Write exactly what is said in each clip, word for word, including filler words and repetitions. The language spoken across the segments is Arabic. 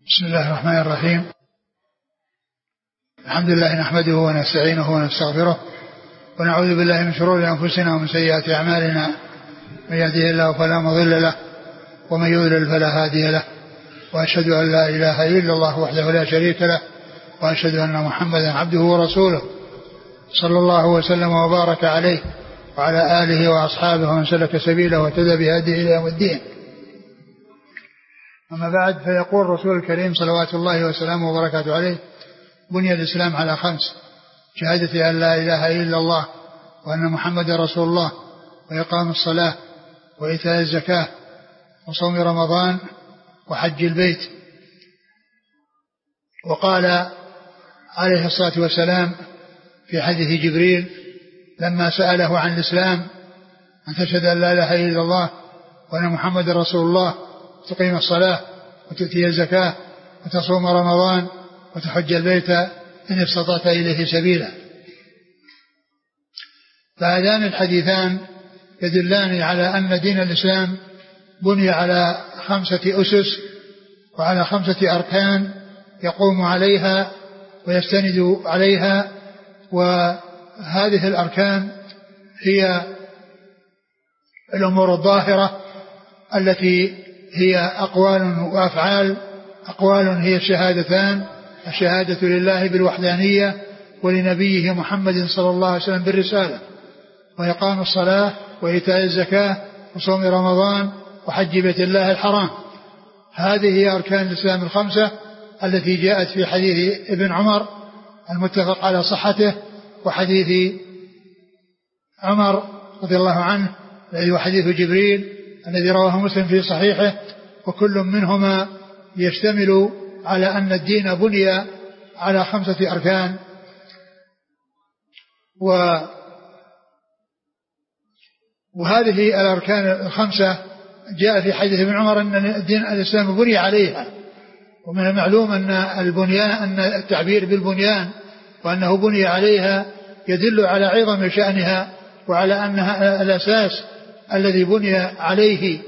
بسم الله الرحمن الرحيم. الحمد لله نحمده ونستعينه ونستغفره ونعوذ بالله من شرور أنفسنا ومن سيئات أعمالنا، من يهده الله فلا مضل له ومن يضلل فلا هادي له، وأشهد أن لا إله إلا الله وحده لا شريك له، وأشهد أن محمدا عبده ورسوله صلى الله وسلم وبارك عليه وعلى آله وأصحابه ومن سلك سبيله واهتدى بهديه إلى يوم الدين. أما بعد، فيقول الرسول الكريم صلوات الله وسلامه وبركاته عليه: بني الإسلام على خمس: شهادة أن لا إله إلا الله وأن محمد رسول الله، وإقام الصلاة، وإيتاء الزكاة، وصوم رمضان، وحج البيت. وقال عليه الصلاة والسلام في حديث جبريل لما سأله عن الإسلام: أن تشهد أن لا إله إلا الله وأن محمد رسول الله، تقيم الصلاة، وتؤتي الزكاة، وتصوم رمضان، وتحج البيت إن استطعت إليه سبيلا. فهذان الحديثان يدلان على أن دين الإسلام بني على خمسة أسس وعلى خمسة أركان يقوم عليها ويستند عليها، وهذه الأركان هي الأمور الظاهرة التي هي أقوال وأفعال. أقوال هي الشهادتان: الشهادة لله بالوحدانية ولنبيه محمد صلى الله عليه وسلم بالرسالة، وإقام الصلاة، وإيتاء الزكاة، وصوم رمضان، وحج بيت الله الحرام. هذه هي أركان الإسلام الخمسة التي جاءت في حديث ابن عمر المتفق على صحته، وحديث عمر رضي الله عنه الذي هو حديث جبريل الذي رواه مسلم في صحيحه، وكل منهما يشتمل على أن الدين بني على خمسة أركان. و وهذه الأركان الخمسة جاء في حديث ابن عمر أن الدين الإسلام بني عليها. ومن المعلوم أن البنيان أن التعبير بالبنيان وأنه بني عليها يدل على عظم شأنها، وعلى أنها الأساس الذي بني عليه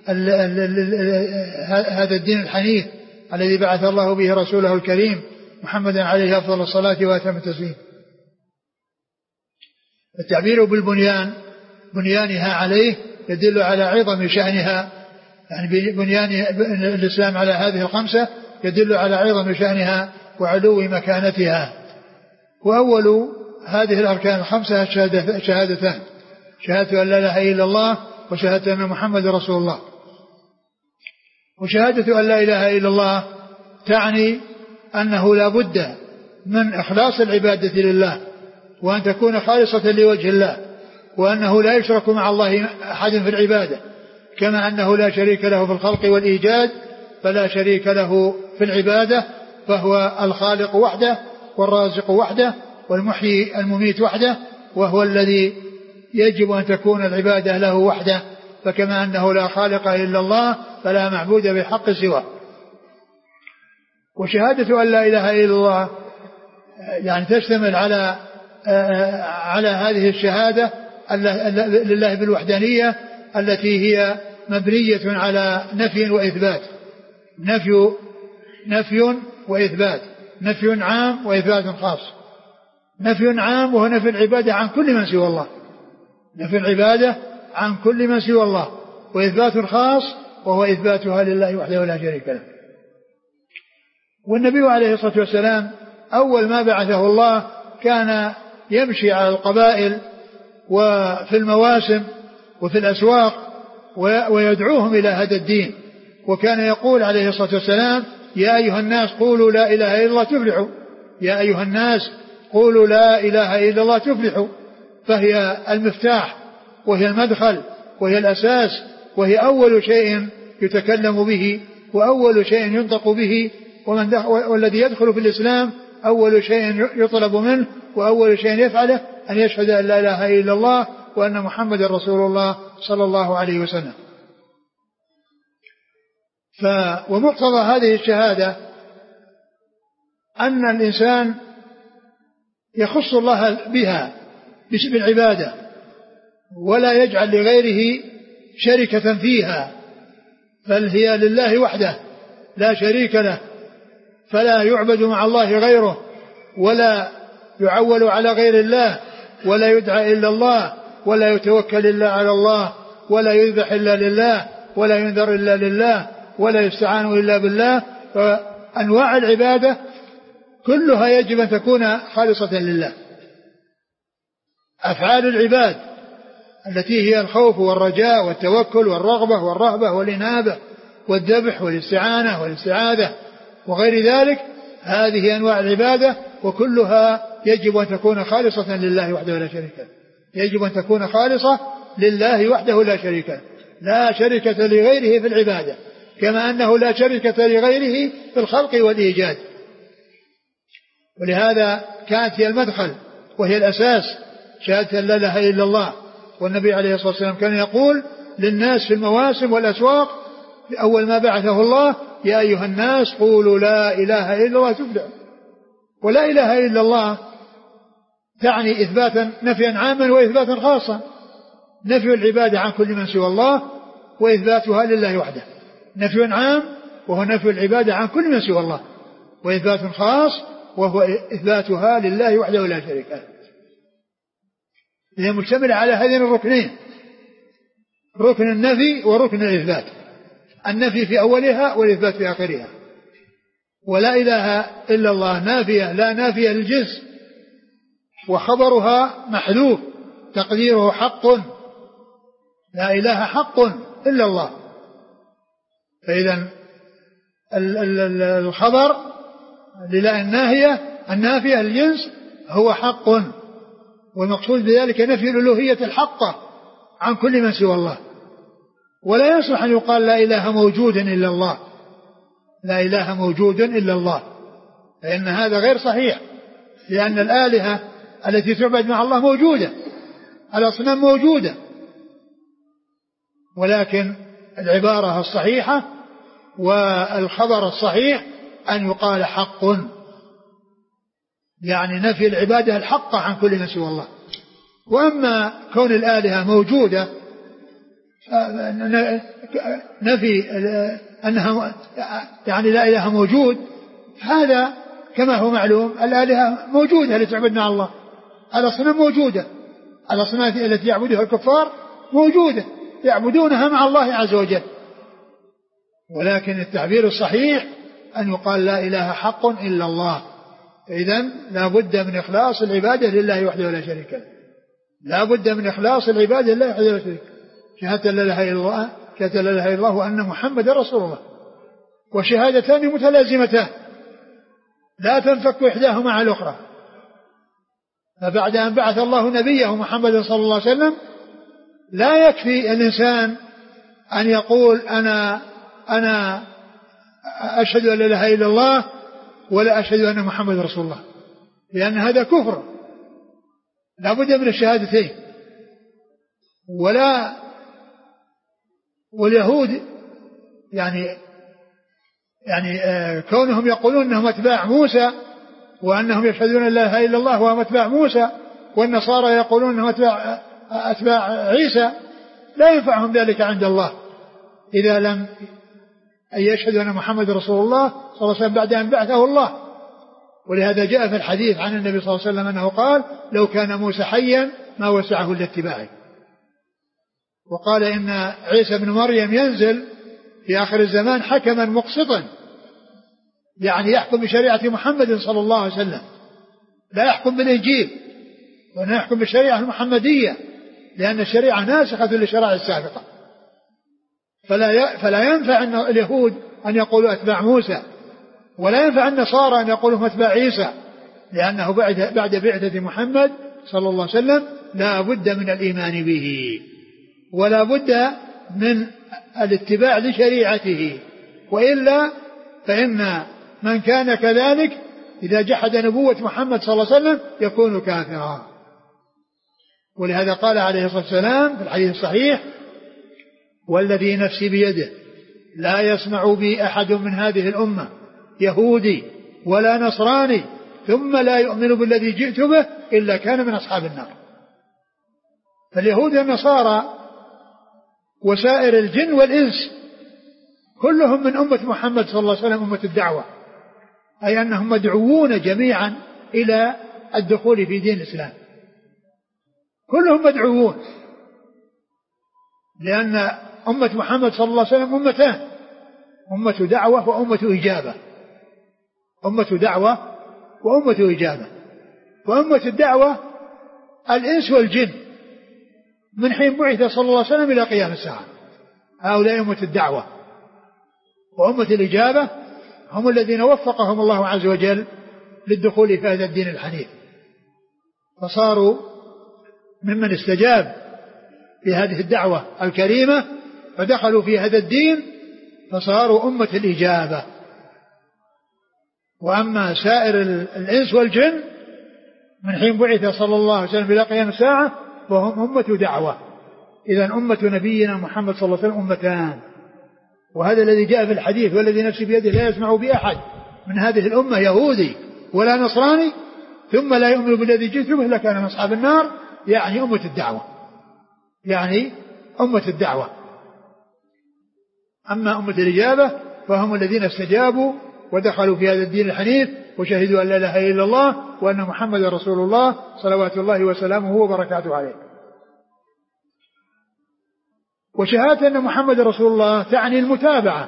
هذا الدين الحنيف الذي بعث الله به رسوله الكريم محمدا عليه أفضل الصلاة وأتم التسليم. التعبير بالبنيان بنيانها عليه يدل على عظم شأنها، يعني بنيان الإسلام على هذه الخمسة يدل على عظم شأنها وعلو مكانتها. وأول هذه الأركان الخمسة شهادتان: شهادة أن لا إله إلا الله، وشهادة أن محمد رسول الله. وشهادة أن لا إله إلا الله تعني أنه لا بد من إخلاص العبادة لله، وأن تكون خالصة لوجه الله، وأنه لا يشرك مع الله أحد في العبادة، كما أنه لا شريك له في الخلق والإيجاد، فلا شريك له في العبادة، فهو الخالق وحده، والرازق وحده، والمحيي المميت وحده، وهو الذي يجب أن تكون العبادة له وحده. فكما أنه لا خالق إلا الله فلا معبود بحق سواه. وشهادة أن لا إله إلا الله يعني تشتمل على على هذه الشهادة لله بالوحدانية التي هي مبنية على نفي وإثبات. نفي نفي وإثبات، نفي عام وإثبات خاص. نفي عام وهو نفي العبادة عن كل من سوى الله، نفي العبادة عن كل من سوى الله، وإثبات خاص وهو إثباتها لله وحده لا شريك له. والنبي عليه الصلاة والسلام أول ما بعثه الله كان يمشي على القبائل وفي المواسم وفي الأسواق ويدعوهم إلى هذا الدين، وكان يقول عليه الصلاة والسلام: يا أيها الناس قولوا لا إله إلا الله تفلحوا، يا أيها الناس قولوا لا إله إلا الله تفلحوا. فهي المفتاح، وهي المدخل، وهي الأساس، وهي أول شيء يتكلم به، وأول شيء ينطق به، ومن والذي يدخل في الإسلام أول شيء يطلب منه وأول شيء يفعله أن يشهد أن لا إله إلا الله وأن محمد رسول الله صلى الله عليه وسلم. ف ومقتضى هذه الشهادة أن الإنسان يخص الله بها بالعبادة، ولا يجعل لغيره شركة فيها، بل هي لله وحده لا شريك له، فلا يعبد مع الله غيره، ولا يعول على غير الله، ولا يدعى إلا الله، ولا يتوكل إلا على الله، ولا يذبح إلا لله، ولا ينذر إلا لله، ولا يستعان إلا بالله. فأنواع العبادة كلها يجب أن تكون خالصة لله. أفعال العباد التي هي الخوف والرجاء والتوكل والرغبة والرهبة والإنابة والذبح والاستعانة والاستعاذة وغير ذلك، هذه أنواع العبادة وكلها يجب أن تكون خالصة لله وحده لا شريك له. يجب أن تكون خالصة لله وحده لا شريك له، لا شركة لغيره في العبادة، كما أنه لا شركة لغيره في الخلق والإيجاد. ولهذا كانت هي المدخل وهي الأساس شهادة لا إله إلا الله. والنبي عليه الصلاة والسلام كان يقول للناس في المواسم والأسواق أول ما بعثه الله: يا أيها الناس قولوا لا إله إلا الله تفلحوا. ولا إله إلا الله تعني إثباتا نفيا عاما وإثباتا خاصا، نفي العبادة عن كل من سوى الله وإثباتها لله وحده، نفي عام وهو نفي العبادة عن كل من سوى الله، وإثبات خاص وهو إثباتها لله وحده لا شريك له. هي مشتملة على هذين الركنين، ركن النفي وركن الإثبات، النفي في أولها والإثبات في آخرها. ولا إله إلا الله نافية لا نافية للجنس، وخبرها محذوف تقديره حق، لا إله حق إلا الله. فإذا الخبر لله الناهية النافية للجنس هو حق، والمقصود بذلك نفي الألوهية الحقة عن كل من سوى الله. ولا يصح أن يقال لا إله موجود إلا الله، لا إله موجود إلا الله، فإن هذا غير صحيح، لأن الآلهة التي تعبد مع الله موجودة، الأصنام موجودة، ولكن العبارة الصحيحة والخبر الصحيح أن يقال حق، يعني نفي العبادة الحقة عن كل من سوى الله. وأما كون الآلهة موجودة نفي أنها يعني لا إله موجود، هذا كما هو معلوم الآلهة موجودة التي تعبد مع الله، الأصنام موجودة، الأصنام التي يعبدها الكفار موجودة يعبدونها مع الله عز وجل. ولكن التعبير الصحيح أن يقال لا إله حق إلا الله. إذن لا بد من إخلاص العبادة لله وحده لا شريك له، لا بد من إخلاص العبادة لله وحده لا شريك له. شهادة لا إله إلا الله، شهادة لا إله إلا الله وأن محمد رسول الله، وشهادتان متلازمتان لا تنفك إحداهما عن الأخرى. فبعد أن بعث الله نبيه محمد صلى الله عليه وسلم لا يكفي الإنسان أن يقول أنا أنا أشهد أن لا إله إلا الله ولا أشهد أن محمد رسول الله، لأن هذا كفر، لا بد من الشهادتين. ولا واليهود يعني يعني كونهم يقولون أنهم أتباع موسى وأنهم يشهدون أن لا إله إلا الله وهم أتباع موسى، والنصارى يقولون أنهم أتباع, أتباع عيسى، لا ينفعهم ذلك عند الله إذا لم يشهد أن محمد رسول الله صلى الله عليه وسلم بعد أن بعثه الله. ولهذا جاء في الحديث عن النبي صلى الله عليه وسلم أنه قال: لو كان موسى حيا ما وسعه إلا اتباعي. وقال إن عيسى بن مريم ينزل في آخر الزمان حكما مقسطا، يعني يحكم بشريعة محمد صلى الله عليه وسلم، لا يحكم بالإنجيل ولا يحكم بالشريعة المحمدية، لأن الشريعة ناسخة للشرائع السابقة. فلا فلا ينفع أن اليهود أن يقولوا أتباع موسى، ولا ينفع النصارى أن يقولوا أتباع عيسى، لأنه بعد بعد بعثة محمد صلى الله عليه وسلم لا بد من الإيمان به، ولا بد من الاتباع لشريعته، وإلا فإن من كان كذلك إذا جحد نبوة محمد صلى الله عليه وسلم يكون كافرا. ولهذا قال عليه الصلاة والسلام في الحديث الصحيح: والذي نفسي بيده لا يسمع بي أحد من هذه الأمة يهودي ولا نصراني ثم لا يؤمن بالذي جئت به إلا كان من أصحاب النار. فاليهود والنصارى وسائر الجن والإنس كلهم من أمة محمد صلى الله عليه وسلم، أمة الدعوة، أي أنهم مدعوون جميعا إلى الدخول في دين الإسلام، كلهم مدعوون، لأن أمة محمد صلى الله عليه وسلم أمتان، أمة دعوة وأمة إجابة، أمة دعوة وأمة إجابة. وأمة الدعوة الإنس والجن من حين بعث صلى الله عليه وسلم إلى قيام الساعة، هؤلاء أمة الدعوة. وأمة الإجابة هم الذين وفقهم الله عز وجل للدخول في هذا الدين الحنيف، فصاروا ممن استجاب في هذه الدعوة الكريمة فدخلوا في هذا الدين، فصاروا أمة الإجابة. وأما سائر الإنس والجن من حين بعث صلى الله عليه وسلم إلى قيام الساعة فهم أمة دعوة. إذن أمة نبينا محمد صلى الله عليه وسلم أمتان، وهذا الذي جاء في الحديث والذي نفسي بيده لا يسمع بأحد من هذه الأمة يهودي ولا نصراني ثم لا يؤمن بالذي جئت به إلا كان من أصحاب النار، يعني أمة الدعوة، يعني أمة الدعوة. أما أمة الإجابة فهم الذين استجابوا ودخلوا في هذا الدين الحنيف وشهدوا أن لا إله إلا الله وأن محمد رسول الله صلوات الله وسلامه وبركاته عليه. وشهادة أن محمد رسول الله تعني المتابعة،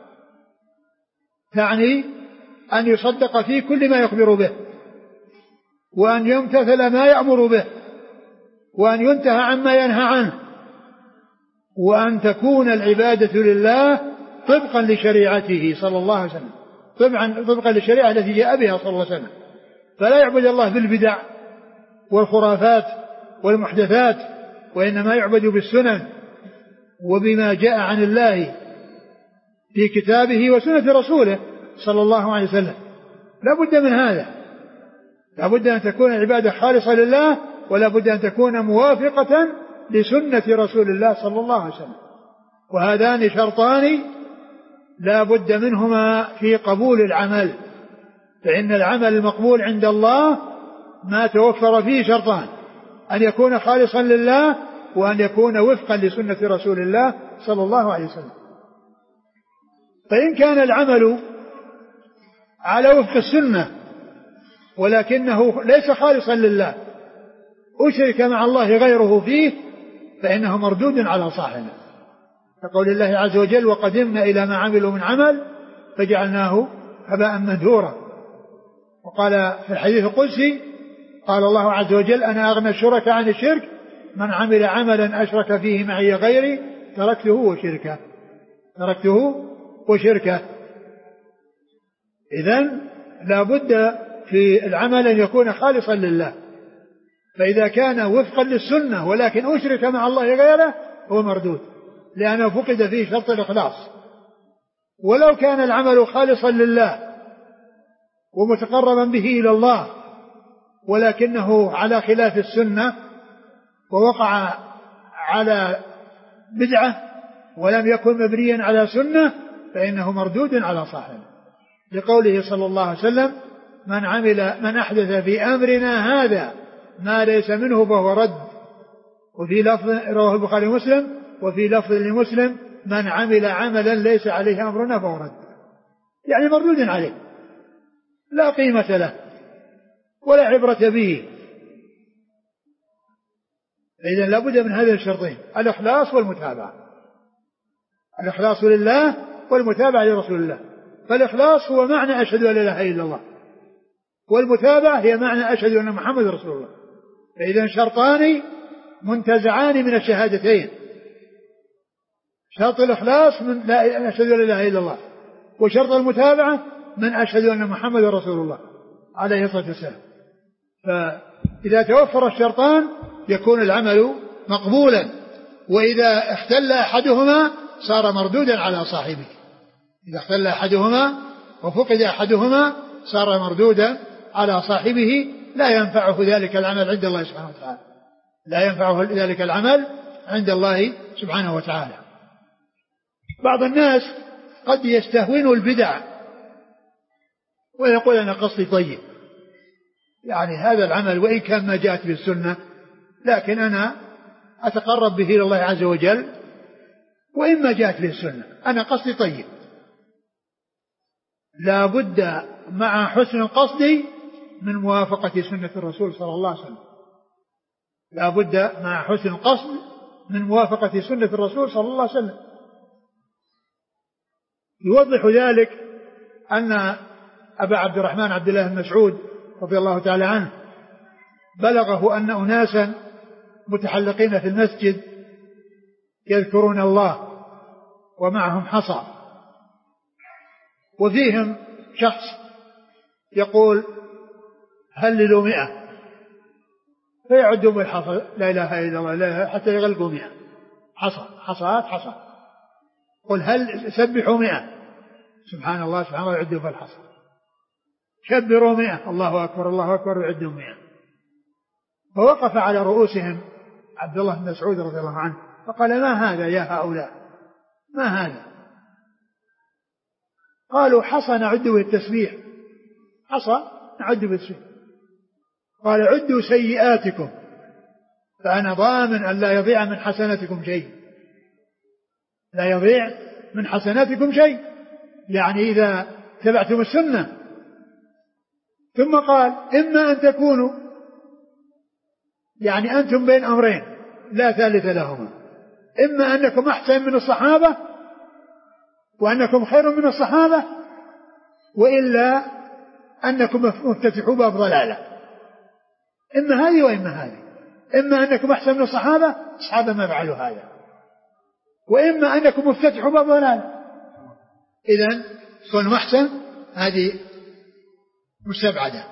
تعني أن يصدق في كل ما يخبر به، وأن يمتثل ما يأمر به، وأن ينتهى عما ينهى عنه، وأن تكون العبادة لله طبقا لشريعته صلى الله عليه وسلم، طبعا طبقا للشريعة التي جاء بها صلى الله عليه وسلم. فلا يعبد الله بالبدع والخرافات والمحدثات، وإنما يعبد بالسنن وبما جاء عن الله في كتابه وسنة رسوله صلى الله عليه وسلم. لا بد من هذا، لا بد أن تكون العبادة خالصة لله، ولا بد أن تكون موافقة لسنة رسول الله صلى الله عليه وسلم. وهذان شرطان لا بد منهما في قبول العمل، فإن العمل المقبول عند الله ما توفر فيه شرطان: أن يكون خالصا لله، وأن يكون وفقا لسنة رسول الله صلى الله عليه وسلم. فإن كان العمل على وفق السنة ولكنه ليس خالصا لله، أشرك مع الله غيره فيه، فإنه مردود على صاحبه، كقول الله عز وجل: وقدمنا إلى ما عملوا من عمل فجعلناه هباء منثورا. وقال في الحديث القدسي قال الله عز وجل: أنا أغنى الشركاء عن الشرك، من عمل عملا أشرك فيه معي غيري تركته وشركه تركته وشركه إذن لا بد في العمل أن يكون خالصا لله، فإذا كان وفقا للسنة ولكن أشرك مع الله غيره هو مردود، لأنه فقد فيه شرط الإخلاص. ولو كان العمل خالصا لله ومتقربا به إلى الله ولكنه على خلاف السنة ووقع على بدعة ولم يكن مبنيا على سنة فإنه مردود على صاحبه، لقوله صلى الله عليه وسلم: من عمل من أحدث في أمرنا هذا ما ليس منه فهو رد. وفي لفظ رواه البخاري ومسلم: وفي لفظ لمسلم: من عمل عملا ليس عليه أمرنا فهو رد، يعني مردود عليه، لا قيمة له ولا عبرة به. إذن لا بد من هذين الشرطين: الإخلاص والمتابعة، الإخلاص لله والمتابعة لرسول الله. فالإخلاص هو معنى أشهد أن لا إله إلا الله، والمتابعة هي معنى أشهد أن محمد رسول الله. فإذن شرطان منتزعان من الشهادتين: شرط الإخلاص من لا أشهد أن لا إله إلا الله، وشرط المتابعة من أشهد أن محمد رسول الله عليه الصلاة والسلام. فإذا توفر الشرطان يكون العمل مقبولا، وإذا اختل أحدهما صار مردودا على صاحبه. إذا اختل أحدهما وفقد أحدهما صار مردودا على صاحبه، لا ينفعه ذلك العمل عند الله سبحانه وتعالى، لا ينفعه ذلك العمل عند الله سبحانه وتعالى. بعض الناس قد يستهون البدع ويقول: أنا قصدي طيب، يعني هذا العمل وإن كان ما جاءت به السنة لكن أنا أتقرب به إلى الله عز وجل وإن ما جاءت به السنة، أنا قصدي طيب. لا بد مع حسن القصد من موافقة سنة الرسول صلى الله عليه وسلم، لا بد مع حسن القصد من موافقة سنة الرسول صلى الله عليه وسلم. يوضح ذلك أن أبا عبد الرحمن عبد الله بن مسعود رضي الله تعالى عنه بلغه أن أناسا متحلقين في المسجد يذكرون الله ومعهم حصى، وفيهم شخص يقول هللوا مئة، فيعدوا بالحصى لا إله إلا الله لا إله حتى يغلقوا مئة حصى حصات حصى، قل هل سبحوا مئة، سبحان الله سبحان الله يعدوا بالحصى، كبروا مئة الله أكبر الله أكبر ويعدوا مئة. فوقف على رؤوسهم عبد الله بن مسعود رضي الله عنه فقال ما هذا يا هؤلاء، ما هذا؟ قالوا حصى نعد بالتسبيح، حصى نعد بالتسبيح. قال عدوا سيئاتكم فأنا ضامن أن لا يضيع من حسناتكم شيء، لا يضيع من حسناتكم شيء، يعني إذا تبعتم السنة. ثم قال إما أن تكونوا يعني أنتم بين أمرين لا ثالث لهما، إما أنكم أحسن من الصحابة وأنكم خير من الصحابة، وإلا أنكم مفتتحوا باب ضلالة، إما هذه وإما هذه، إما أنكم أحسن من الصحابة الصحابة ما فعلوا هذا، وإما أنكم مفتتحوا باب ضلالة. إذن كون محسن هذه مستبعدة،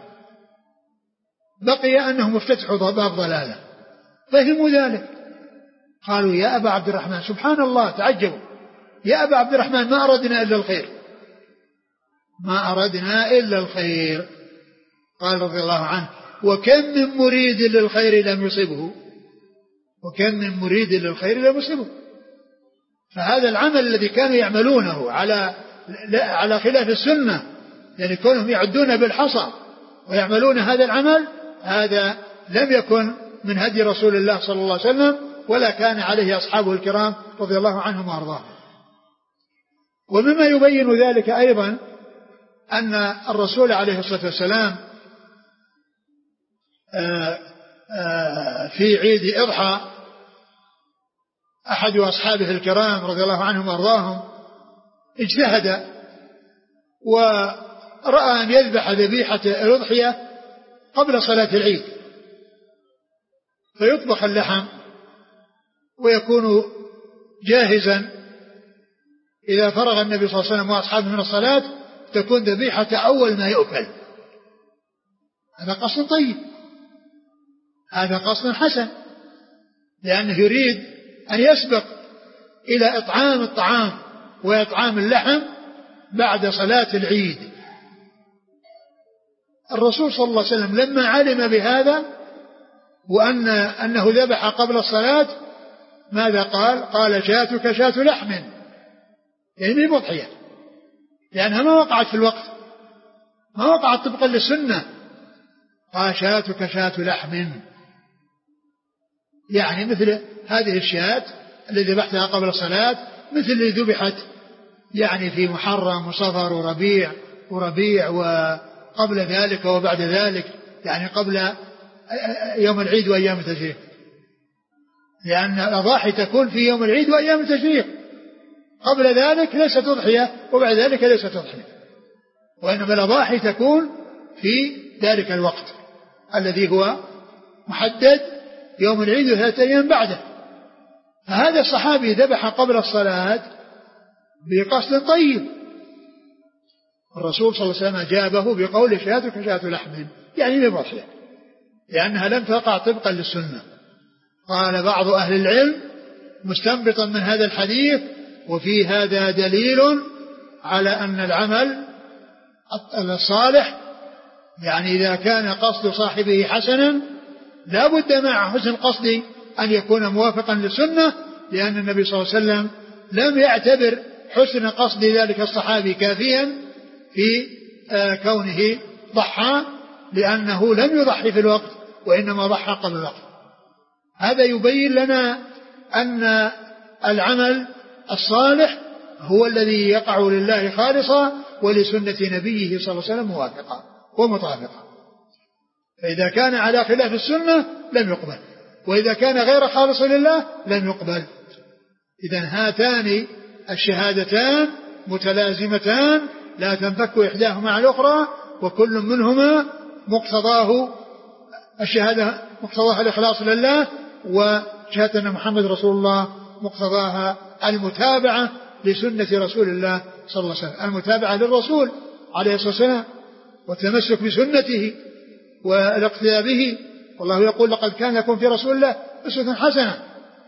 بقي أنهم افتتحوا باب ضلالة، فهموا ذلك. قالوا يا أبا عبد الرحمن سبحان الله، تعجبوا، يا أبا عبد الرحمن ما أردنا إلا الخير، ما أردنا إلا الخير. قال رضي الله عنه وكم من مريد للخير لم يصبه، وكم من مريد للخير لم يصبه. فهذا العمل الذي كانوا يعملونه على على خلاف السنة، يعني كونهم يعدون بالحصى ويعملون هذا العمل، هذا لم يكن من هدي رسول الله صلى الله عليه وسلم، ولا كان عليه أصحابه الكرام رضي الله عنهم وأرضاهم. ومما يبين ذلك أيضا أن الرسول عليه الصلاة والسلام في عيد إضحى أحد أصحابه الكرام رضي الله عنهم وأرضاهم اجتهد ورأى أن يذبح ذبيحة الأضحية قبل صلاة العيد، فيطبخ اللحم ويكون جاهزا، إذا فرغ النبي صلى الله عليه وسلم وأصحابه من الصلاة تكون ذبيحة أول ما يؤكل. هذا قصد طيب، هذا قصد حسن، لأنه يريد أن يسبق إلى إطعام الطعام وإطعام اللحم بعد صلاة العيد. الرسول صلى الله عليه وسلم لما علم بهذا وأن أنه ذبح قبل الصلاة ماذا قال؟ قال شاتك شات لحم، يعني مضحية، لأنها ما وقعت في الوقت، ما وقعت طبقا للسنة. قال شاتك شات لحم، يعني مثل هذه الشاة التي ذبحتها قبل الصلاة، مثل اللي ذبحت يعني في محرم وصفر وربيع وربيع وقبل ذلك وبعد ذلك، يعني قبل يوم العيد وأيام التشريق، لأن الأضاحي تكون في يوم العيد وأيام التشريق، قبل ذلك ليست تضحية وبعد ذلك ليست تضحية، وإنما الأضاحي تكون في ذلك الوقت الذي هو محدد يوم العيد وثلاثة أيام بعده. فهذا الصحابي ذبح قبل الصلاة بقصد طيب، الرسول صلى الله عليه وسلم أجابه بقول شاتك شات لحم، يعني بضحية، لأنها لم تقع طبقا للسنة. قال بعض أهل العلم مستنبطا من هذا الحديث وفي هذا دليل على أن العمل الصالح يعني إذا كان قصد صاحبه حسنا لا بد مع حسن القصد أن يكون موافقا للسنة، لأن النبي صلى الله عليه وسلم لم يعتبر حسن قصد ذلك الصحابي كافيا في كونه ضحى، لأنه لم يضحي في الوقت وإنما ضحى قبل الوقت. هذا يبين لنا أن العمل الصالح هو الذي يقع لله خالصا ولسنة نبيه صلى الله عليه وسلم موافقا ومطابقا. فإذا كان على خلاف السنة لم يقبل، وإذا كان غير خالص لله لم يقبل. إذن هاتان الشهادتان متلازمتان لا تنفك إحداهما عن الأخرى، وكل منهما مقتضاه الشهادة مقتضاها الإخلاص لله، وشهادة أن محمد رسول الله مقتضاها المتابعة لسنة رسول الله صلى الله عليه وسلم، المتابعة للرسول عليه الصلاة والسلام والتمسك بسنته والاقتداء به. والله يقول لقد كان لكم في رسول الله أسوة حسنة.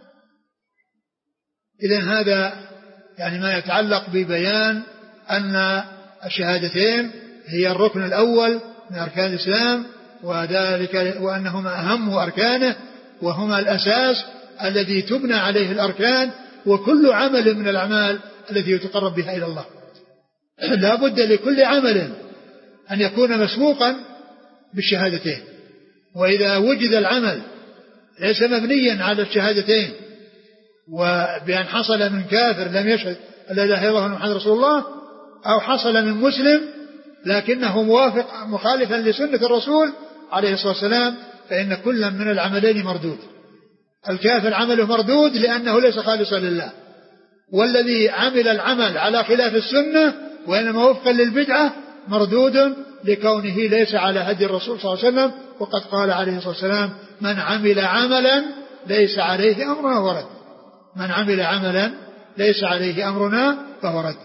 إذن هذا يعني ما يتعلق ببيان أن الشهادتين هي الركن الأول من أركان الإسلام، وذلك وأنهما أهم أركانه وهما الأساس الذي تبنى عليه الأركان وكل عمل من الأعمال التي يتقرب بها إلى الله. لا بد لكل عمل أن يكون مسبوقا بالشهادتين، وإذا وجد العمل ليس مبنيا على الشهادتين وبأن حصل من كافر لم يشهد أن لا إله إلا الله محمد رسول الله، أو حصل من مسلم لكنه موافق مخالفا لسنة الرسول عليه الصلاة والسلام، فإن كل من العملين مردود. الكافر عمله مردود لأنه ليس خالصا لله، والذي عمل العمل على خلاف السنة وإنما وفقا للبدعة مردود لكونه ليس على هدي الرسول صلى الله عليه وسلم. وقد قال عليه الصلاة والسلام: من عمل عملا ليس عليه أمرنا فهو رد. من عمل عملا ليس عليه أمرنا فهو رد.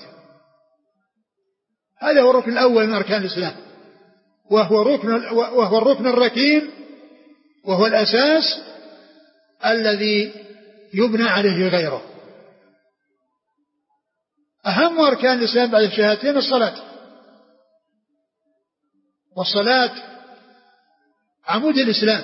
هذا هو الركن الأول من أركان الإسلام، وهو ركن وهو الركن الركين، وهو الأساس الذي يبنى عليه غيره. أهم أركان الإسلام بعد الشهادتين الصلاة، والصلاة عمود الإسلام.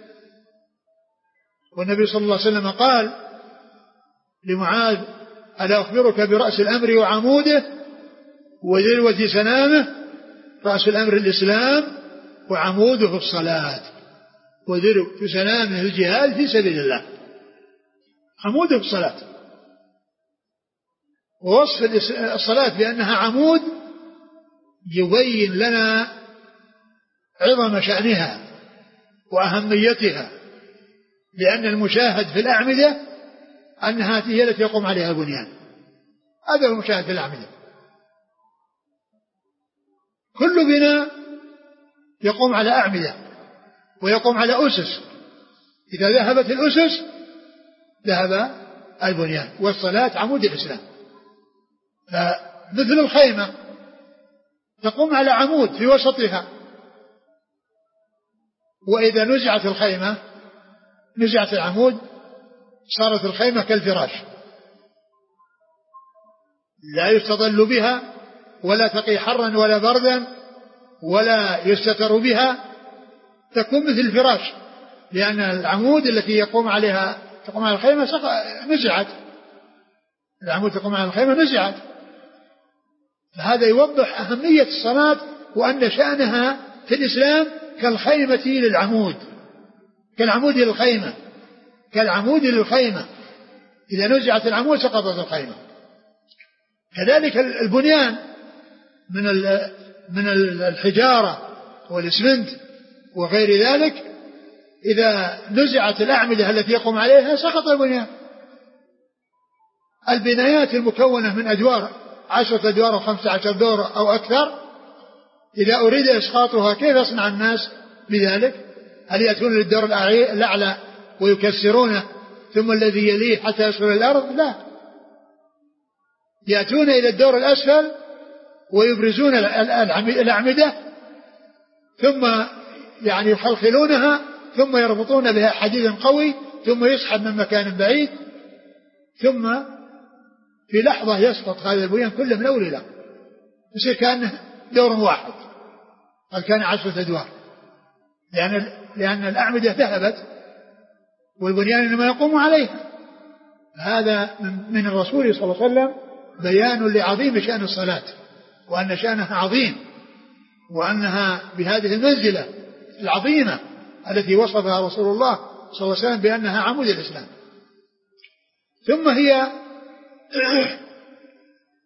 والنبي صلى الله عليه وسلم قال لمعاذ: ألا أخبرك برأس الأمر وعموده وذروة سنامه؟ رأس الأمر الإسلام وعموده الصلاة، وذروة سنامه الجهاد في سبيل الله. عموده الصلاة، ووصف الصلاة بأنها عمود يبين لنا عظم شأنها وأهميتها، لأن المشاهد في الأعمدة أنها هي التي يقوم عليها البنيان. هذا هو المشاهد في الأعمدة. كل بناء يقوم على أعمدة ويقوم على أسس، إذا ذهبت الأسس ذهب البنيان. والصلاة عمود الإسلام، فمثل الخيمة تقوم على عمود في وسطها، وإذا نزعت الخيمة نزعت العمود صارت الخيمة كالفراش، لا يستظل بها ولا تقي حرا ولا بردا ولا يستتر بها، تكون مثل الفراش، لأن العمود التي يقوم عليها تقوم على الخيمة نزعت، العمود تقوم على الخيمة نزعت. فهذا يوضح أهمية الصلاة، وأن شأنها في الإسلام كالخيمة للعمود، كالعمود للخيمة، كالعمود للخيمة، إذا نزعت العمود سقطت الخيمة. كذلك البنيان من من الحجارة والإسمنت وغير ذلك، إذا نزعت الأعمدة التي يقوم عليها سقط البنيان. البنايات المكونة من أدوار عشرة أدوار أو خمسة عشر دور أو أكثر، إذا أريد إسقاطها كيف يصنع الناس بذلك؟ هل يأتون للدور الأعلى ويكسرونه ثم الذي يليه حتى يصل الأرض؟ لا، يأتون إلى الدور الأسفل ويبرزون الأعمدة ثم يعني يخلخلونها ثم يربطون بها حديد قوي ثم يسحب من مكان بعيد، ثم في لحظة يسقط هذا البنيان كله من أول إلى آخر، يصير كأنه دور واحد. قال كان عشرة أدوار، لأن لأن الأعمدة ذهبت والبنيان إنما يقوم عليها. هذا من الرسول صلى الله عليه وسلم بيان لعظيم شأن الصلاة، وأن شأنها عظيم، وأنها بهذه المنزلة العظيمة التي وصفها رسول الله صلى الله عليه وسلم بأنها عمود الإسلام. ثم هي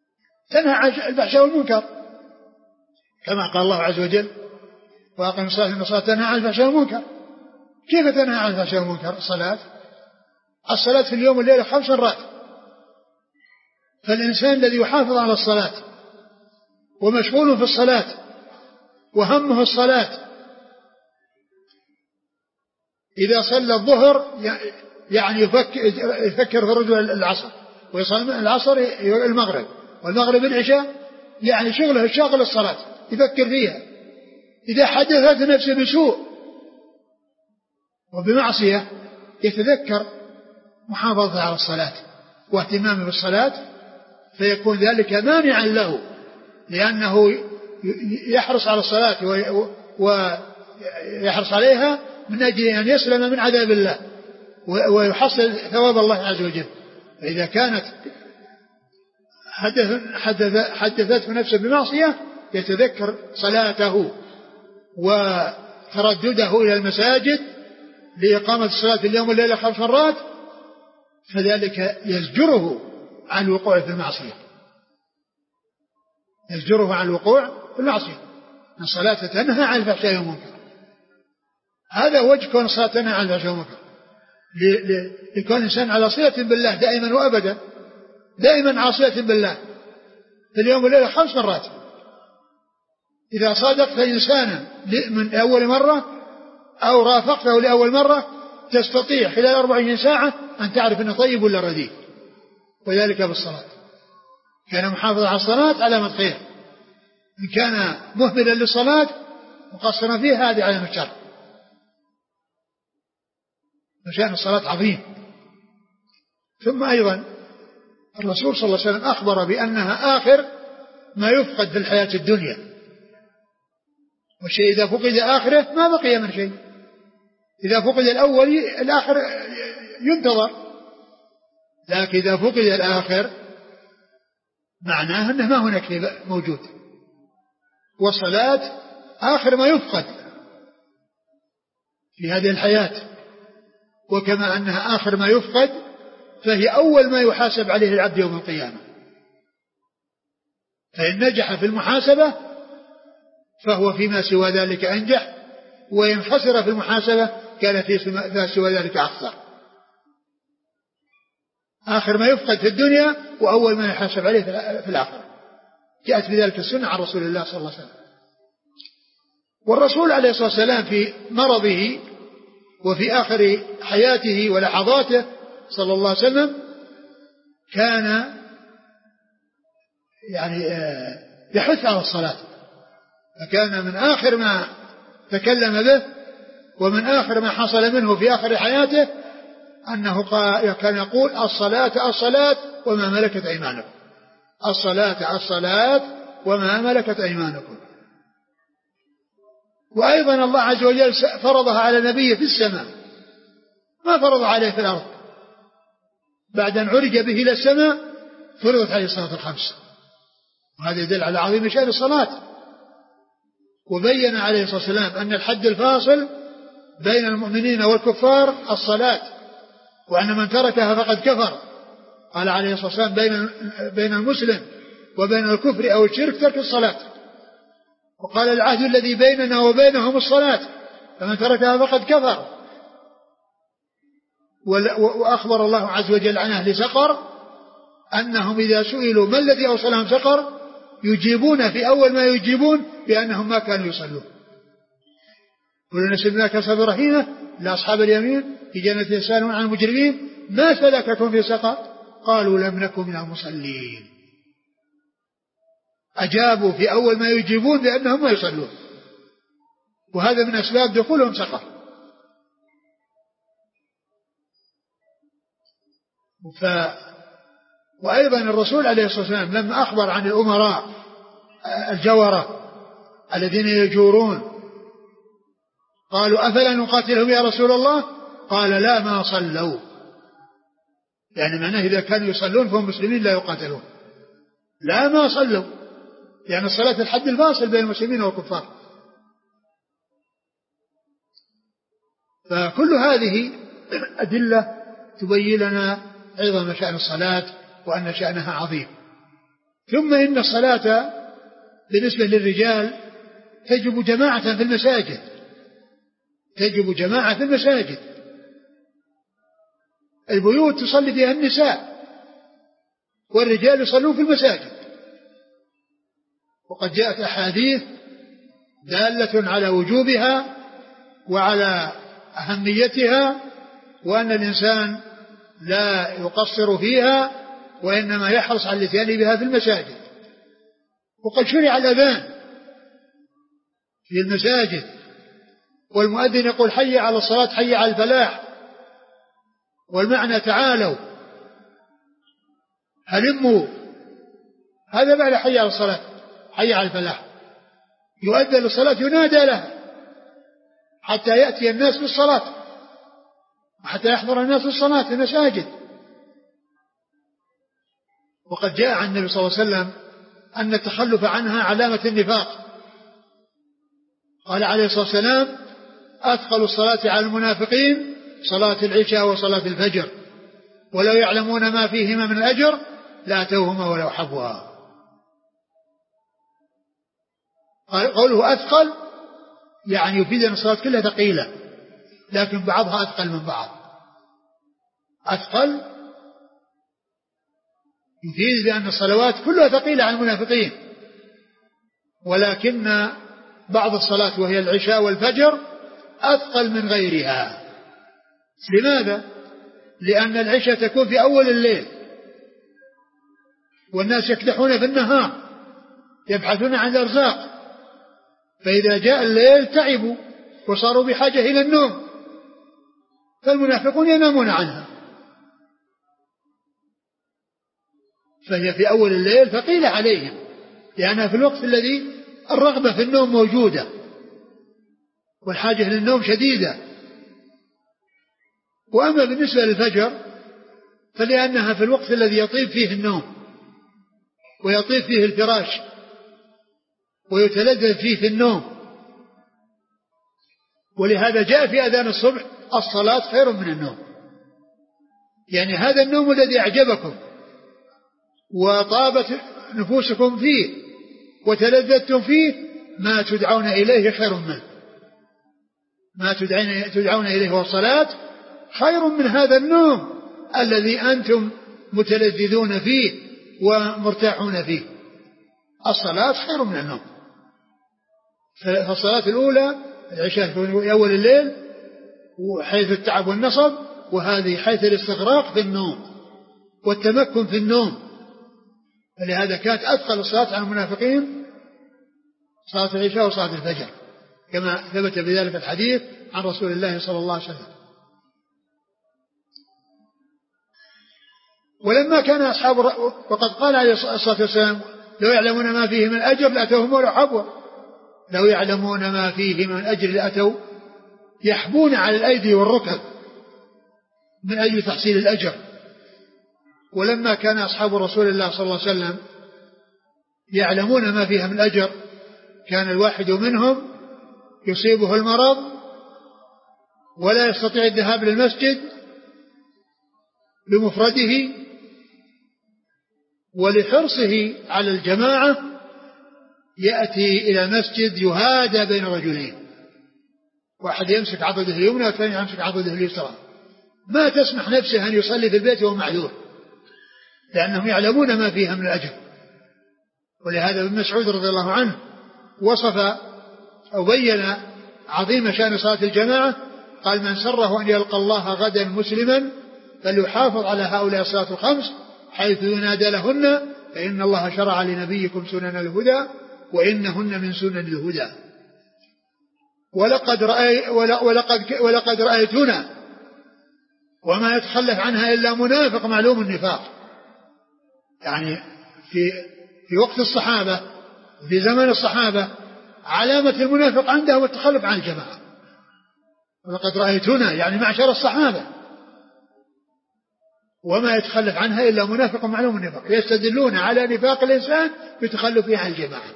تنهى عن الفحشاء والمنكر، كما قال الله عز وجل وأقم الصلاة إن الصلاة تنهى عن الفحشاء والمنكر. كيف تنهى عن الفحشاء والمنكر؟ الصلاة الصلاة في اليوم والليلة خمس مرات. فالإنسان الذي يحافظ على الصلاة ومشغول في الصلاة وهمه الصلاة، إذا صلى الظهر يعني يفكر, يفكر في رجوع العصر، ويصلي العصر المغرب، والمغرب العشاء، يعني شغله الشاغل الصلاة يفكر فيها. إذا حدثت نفسه بسوء وبمعصية يتذكر محافظة على الصلاة واهتمامه بالصلاة، فيكون ذلك مانعا له، لأنه يحرص على الصلاة ويحرص عليها من أجل أن يسلم من عذاب الله ويحصل ثواب الله عز وجل. فإذا كانت حدث حدثته نفسه بمعصية يتذكر صلاته وتردده إلى المساجد لإقامة الصلاة اليوم والليلة خمس مرات، فذلك يزجره عن الوقوع في المعصية، يزجره عن الوقوع في المعصية. الصلاة تنهى عن الفحشاء والمنكر، هذا وجه كون الصلاة تنهى عن الفحشاء والمنكر، لكون الإنسان على صلة بالله دائما وأبدا، دائما على صلة بالله في اليوم والليلة خمس مرات. إذا صادقت إنسانا من أول مرة أو رافقته لأول مرة تستطيع خلال أربع وعشرين ساعة أن تعرف أنه طيب ولا رديء، وذلك بالصلاة. كان محافظا على الصلاة علامة خير، إن كان مهملا للصلاة مقصرا فيها هذه علامة شر. فشأن الصلاة عظيم. ثم أيضا الرسول صلى الله عليه وسلم أخبر بأنها آخر ما يفقد في الحياة الدنيا، والشيء إذا فقد آخره ما بقي من شيء. إذا فقد الأول الآخر ينتظر، لكن إذا فقد الآخر معناه أنه ما هناك شيء موجود. والصلاة آخر ما يفقد في هذه الحياة، وكما أنها آخر ما يفقد فهي أول ما يحاسب عليه العبد يوم القيامة. فإن نجح في المحاسبة فهو فيما سوى ذلك أنجح، وإن خسر في المحاسبة كان فيما سوى ذلك أخسر. آخر ما يفقد في الدنيا وأول ما يحاسب عليه في الآخرة. جاءت بذلك السنة عن رسول الله صلى الله عليه وسلم. والرسول عليه الصلاة والسلام في مرضه وفي آخر حياته ولحظاته صلى الله عليه وسلم كان يعني يحث على الصلاة، فكان من آخر ما تكلم به ومن آخر ما حصل منه في آخر حياته أنه كان يقول الصلاة الصلاة وما ملكت أيمانكم، الصلاة الصلاة وما ملكت أيمانكم. وأيضا الله عز وجل فرضها على نبيه في السماء، ما فرض عليه في الأرض. بعد أن عرج به إلى السماء فرضت عليه الصلاة الخمس، وهذا يدل على عظيم شأن الصلاة. وبين عليه الصلاة والسلام أن الحد الفاصل بين المؤمنين والكفار الصلاة، وأن من تركها فقد كفر. قال عليه الصلاة والسلام بين بين المسلم وبين الكفر أو الشرك ترك الصلاة، وقال العهد الذي بيننا وبينهم الصلاة، فمن تركها فقد كفر. وأخبر الله عز وجل عن أهل سقر أنهم إذا سئلوا ما الذي أوصلهم سقر يجيبون في أول ما يجيبون بأنهم ما كانوا يصلون. كلنا سلمنا كسب رهينة لأصحاب اليمين في جنة يسألون عن المجرمين ما سلككم في سقر قالوا لم نكن من المصلين. أجابوا في أول ما يجيبون بأنهم ما يصلون، وهذا من أسباب دخولهم سقر. ف... وأيضا الرسول عليه الصلاة والسلام لما أخبر عن الأمراء الجورة الذين يجورون قالوا أفلا نقاتلهم يا رسول الله؟ قال لا ما صلوا، يعني معناه إذا كانوا يصلون فهم مسلمين لا يقاتلون. لا ما صلوا، يعني الصلاة الحد الفاصل بين المسلمين والكفار. فكل هذه أدلة تبين لنا عظم شأن الصلاة وأن شأنها عظيم. ثم إن الصلاة بالنسبة للرجال تجب جماعة في المساجد، تجب جماعة في المساجد. البيوت تصلي فيها النساء والرجال يصلون في المساجد، وقد جاءت أحاديث دالة على وجوبها وعلى أهميتها، وأن الإنسان لا يقصر فيها وإنما يحرص على الاتيان بها في المساجد. وقد شرع الأذان في المساجد، والمؤذن يقول حي على الصلاة حي على الفلاح، والمعنى تعالوا هلموا، هذا بعد حي على الصلاة حي على الفلاح. يؤذن للصلاة ينادى لها حتى يأتي الناس بالصلاة وحتى يحضر الناس الصلاة في المساجد. وقد جاء عن النبي صلى الله عليه وسلم أن التخلف عنها علامة النفاق. قال عليه الصلاة والسلام أثقل الصلاة على المنافقين صلاة العشاء وصلاة الفجر، ولو يعلمون ما فيهما من الأجر لأتوهما ولو حبوا. قوله أثقل يعني يفيد أن الصلاة كلها ثقيلة، لكن بعضها أثقل من بعض. أثقل يفيد بأن الصلوات كلها ثقيلة على المنافقين، ولكن بعض الصلاة وهي العشاء والفجر أثقل من غيرها. لماذا؟ لأن العشاء تكون في أول الليل، والناس يكدحون في النهار يبحثون عن الأرزاق، فإذا جاء الليل تعبوا وصاروا بحاجة إلى النوم، فالمنافقون ينامون عنها، فهي في أول الليل ثقيلة عليهم، لأنها في الوقت الذي الرغبة في النوم موجودة والحاجة للنوم شديدة. وأما بالنسبة للفجر فلأنها في الوقت الذي يطيب فيه النوم ويطيب فيه الفراش ويتلذذ فيه في النوم، ولهذا جاء في أذان الصبح الصلاة خير من النوم. يعني هذا النوم الذي أعجبكم وطابت نفوسكم فيه وتلذذتم فيه ما تدعون إليه خير منه، ما تدعون إليه والصلاة خير من هذا النوم الذي أنتم متلذذون فيه ومرتاحون فيه. الصلاة خير من النوم. فالصلاة الأولى العشاء في أول الليل وحيث التعب والنصب، وهذه حيث الاستغراق في النوم والتمكن في النوم. فلهذا كانت أثقل الصلاة على المنافقين صلاة العشاء وصلاة الفجر، كما ثبت بذلك الحديث عن رسول الله صلى الله عليه وسلم. ولما كان أصحاب وقد قال عليه الصلاة والسلام لو يعلمون ما فيه من أجر لأتوهم ولو حبوا، لو يعلمون ما فيه من أجر لأتوا، يحبون على الأيدي والركب من أجل تحصيل الأجر. ولما كان أصحاب رسول الله صلى الله عليه وسلم يعلمون ما فيها من أجر كان الواحد منهم يصيبه المرض ولا يستطيع الذهاب للمسجد بمفرده، ولحرصه على الجماعة يأتي إلى المسجد يهادى بين رجلين، واحد يمسك عضده اليمنى والثاني يمسك عضده اليسرى، ما تسمح نفسه أن يصلي في البيت وهو معذور، لأنهم يعلمون ما فيها من الأجر. ولهذا ابن مسعود رضي الله عنه وصف أو بين عظيم شأن صلاة الجماعة، قال من سره أن يلقى الله غدا مسلما فليحافظ على هؤلاء الصلاة الخمس حيث ينادى لهن، فإن الله شرع لنبيكم سنن الهدى وإنهن من سنن الهدى. ولقد, رأي ولقد, ولقد رأيتنا وما يتخلف عنها إلا منافق معلوم النفاق. يعني في, في وقت الصحابة في زمن الصحابة علامة المنافق عنده والتخلف عن الجماعة. ولقد رأيتنا يعني معشر الصحابة وما يتخلف عنها إلا منافق معلوم النفاق، يستدلون على نفاق الإنسان بتخلفه عن الجماعة.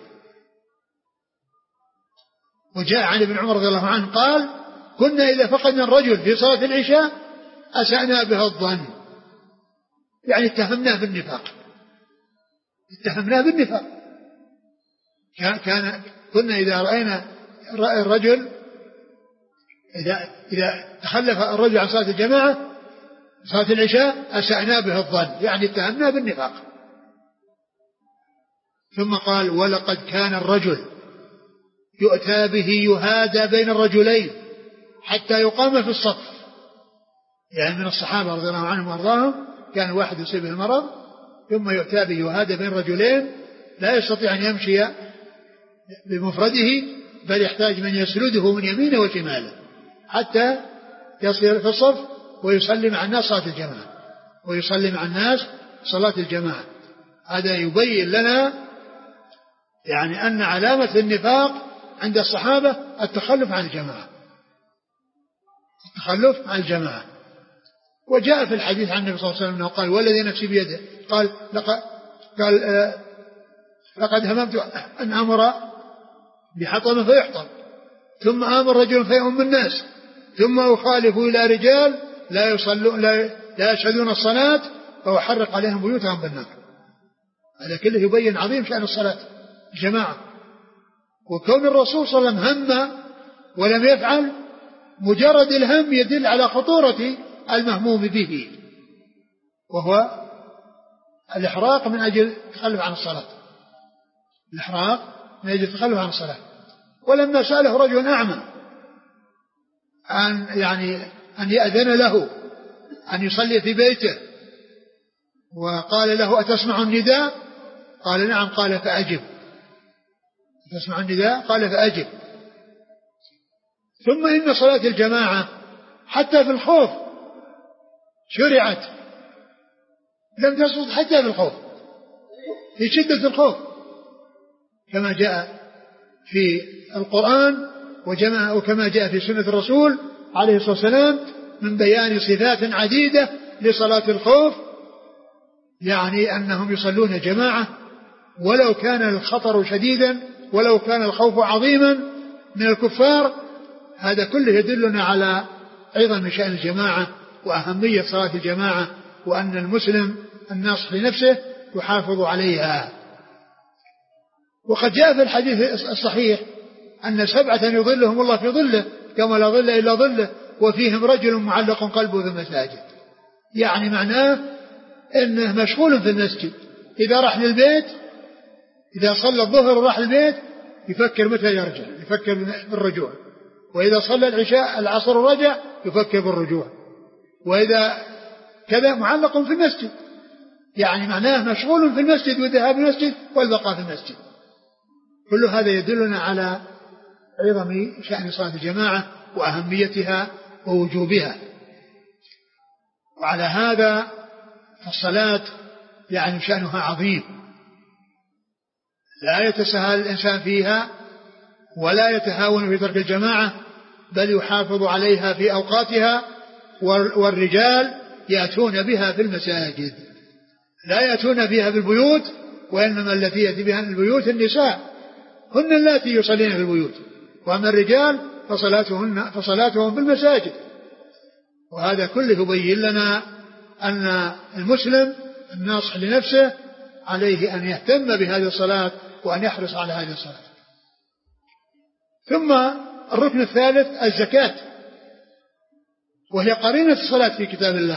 وجاء عن ابن عمر رضي الله عنه قال كنا إذا فقدنا الرجل في صلاة العشاء أسأنا بها الظن، يعني اتهمناه بالنفاق، اتهمناه بالنفاق. كان, كان كنا إذا رأينا الرجل إذا, إذا تخلف الرجل عن صلاة الجماعة صلاة العشاء أسأنا به الظن، يعني اتهمناه بالنفاق. ثم قال ولقد كان الرجل يؤتى به يهادى بين الرجلين حتى يقام في الصف، يعني من الصحابة رضي الله عنهم وارضاهم كان واحد يصيبه المرض ثم يؤتى به يهادى بين رجلين لا يستطيع أن يمشي بمفرده بل يحتاج من يسرده من يمينه وشماله حتى يصير في الصف ويصلي مع الناس صلاة الجماعة ويصلي مع الناس صلاة الجماعة. هذا يبين لنا يعني أن علامة النفاق عند الصحابة التخلف عن الجماعة، التخلف عن الجماعة. وجاء في الحديث عن النبي صلى الله عليه وسلم أنه قال والذي نفسي بيده قال لقد, قال آه لقد هممت أن أمر بحطم فيحطم ثم آمر رجل فيؤم الناس ثم أخالف إلى رجال لا يصلون لا, لا يشهدون الصلاة فأحرق عليهم بيوتهم بالنار. هذا كله يبين عظيم شأن الصلاة الجماعة. وكون الرسول صلى الله عليه وسلم هم ولم يفعل مجرد الهم يدل على خطورة المهموم به، وهو الإحراق من أجل التخلف عن الصلاة، الإحراق من أجل التخلف عن الصلاة. ولما سأله رجل أعمى أن يعني أن يأذن له أن يصلي في بيته وقال له أتسمع النداء؟ قال نعم. قال فأجب. تسمع النداء؟ قال فأجب. ثم إن صلاة الجماعة حتى في الخوف شرعت، لم تسقط حتى في الخوف في شدة الخوف كما جاء في القرآن وجماعة وكما جاء في سنة الرسول عليه الصلاة والسلام من بيان صفات عديدة لصلاة الخوف، يعني أنهم يصلون جماعة ولو كان الخطر شديدا ولو كان الخوف عظيما من الكفار. هذا كله يدلنا على عظم شأن الجماعة وأهمية صلاة الجماعة، وأن المسلم الناصح لنفسه يحافظ عليها. وقد جاء في الحديث الصحيح أن سبعة يظلهم الله في ظله كما لا ظل إلا ظله وفيهم رجل معلق قلبه في المساجد، يعني معناه أنه مشغول في المسجد. إذا راح للبيت إذا صلى الظهر وراح البيت يفكر متى يرجع، يفكر بالرجوع. وإذا صلى العشاء العصر ورجع يفكر بالرجوع. وإذا كذا معلق في المسجد، يعني معناه مشغول في المسجد والذهاب المسجد والبقاء في المسجد. كل هذا يدلنا على عظم شأن صلاة الجماعة وأهميتها ووجوبها. وعلى هذا فالصلاة يعني شأنها عظيم، لا يتساهل الإنسان فيها ولا يتهاون في ترك الجماعة، بل يحافظ عليها في أوقاتها. والرجال يأتون بها في المساجد، لا يأتون بها بالبيوت، وإنما التي يأتي بها البيوت النساء هن اللاتي يصلين في البيوت، وأما الرجال فصلاتهن فصلاتهم في المساجد. وهذا كله يبين لنا أن المسلم الناصح لنفسه عليه أن يهتم بهذه الصلاة وأن يحرص على هذه الصلاة. ثم الركن الثالث الزكاة، وهي قرينة الصلاة في كتاب الله.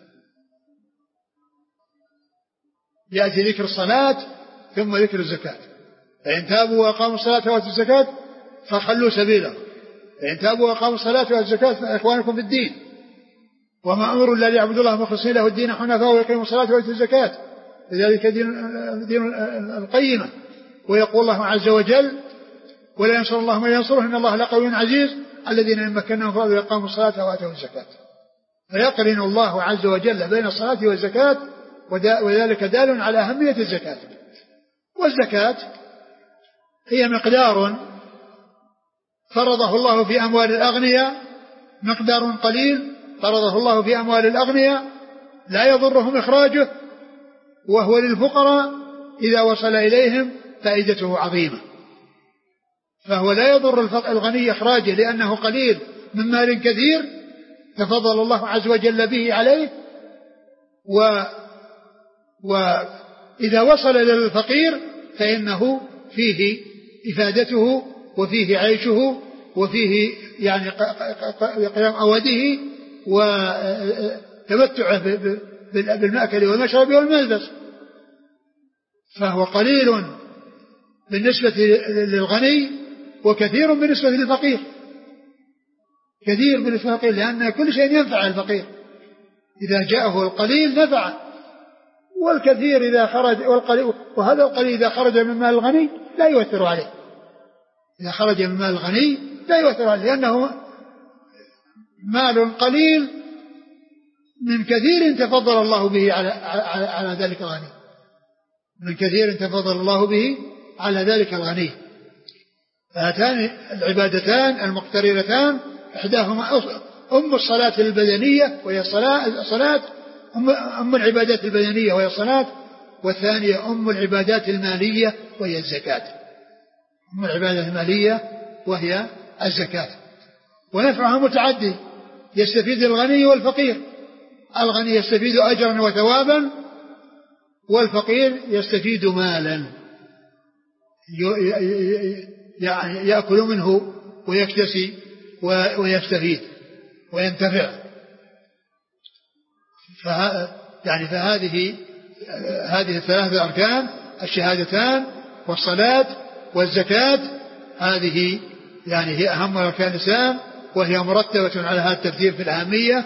يأتي ذكر الصلاة ثم ذكر الزكاة. فإن تابوا وأقاموا الصلاة وآتوا الزكاة فخلوا سبيلهم، فإن تابوا وأقاموا الصلاة وآتوا الزكاة فإخوانكم في الدين، وما أمروا إلا ليعبدوا الله مخلصين له الدين حنفاء ويقيموا الصلاة ويؤتوا الزكاة لذلك دين القيمة. ويقول الله عز وجل ولا ينصر الله من ينصره إن الله لقوي عزيز الذين إن مكناهم في الأرض يقاموا الصلاة وآتوا الزكاة. فيقرن الله عز وجل بين الصلاة والزكاة، وذلك دال على أهمية الزكاة. والزكاة هي مقدار فرضه الله في أموال الأغنياء، مقدار قليل فرضه الله في أموال الأغنياء لا يضرهم إخراجه، وهو للفقراء إذا وصل إليهم فائدته عظيمة. فهو لا يضر الغني إخراجه لأنه قليل من مال كثير تفضل الله عز وجل به عليه، و إذا وصل إلى الفقير فإنه فيه إفادته وفيه عيشه وفيه يعني قيام أوده وتمتعه بالمأكل والمشرب والملبس. فهو قليل بالنسبة للغني وكثير بالنسبة للفقير، كثير بالنسبة للفقير، لأن كل شيء ينفع الفقير، إذا جاءه القليل نفع، والكثير إذا خرج والقليل، وهذا القليل إذا خرج من مال الغني لا يؤثر عليه، إذا خرج من مال الغني لا يؤثر عليه، لأنه مال قليل من كثير تفضل الله به على, على, على ذلك الغني، من كثير تفضل الله به على ذلك الغني. هاتان العبادتان المقترنتان إحداهما أم الصلاة البدنية وهي الصلاة, الصلاة أم العبادات البدنية وهي الصلاة، والثانية أم العبادات المالية وهي الزكاة، أم العبادات المالية وهي الزكاة. ونفعها متعدي، يستفيد الغني والفقير، الغني يستفيد أجرا وثوابا، والفقير يستفيد مالا يعني يأكل منه ويكتسي ويستفيد وينتفع. فه يعني فهذه هذه الثلاثة أركان، الشهادتان والصلاة والزكاة، هذه يعني هي أهم أركان الإسلام، وهي مرتبة على هذا الترتيب في الأهمية.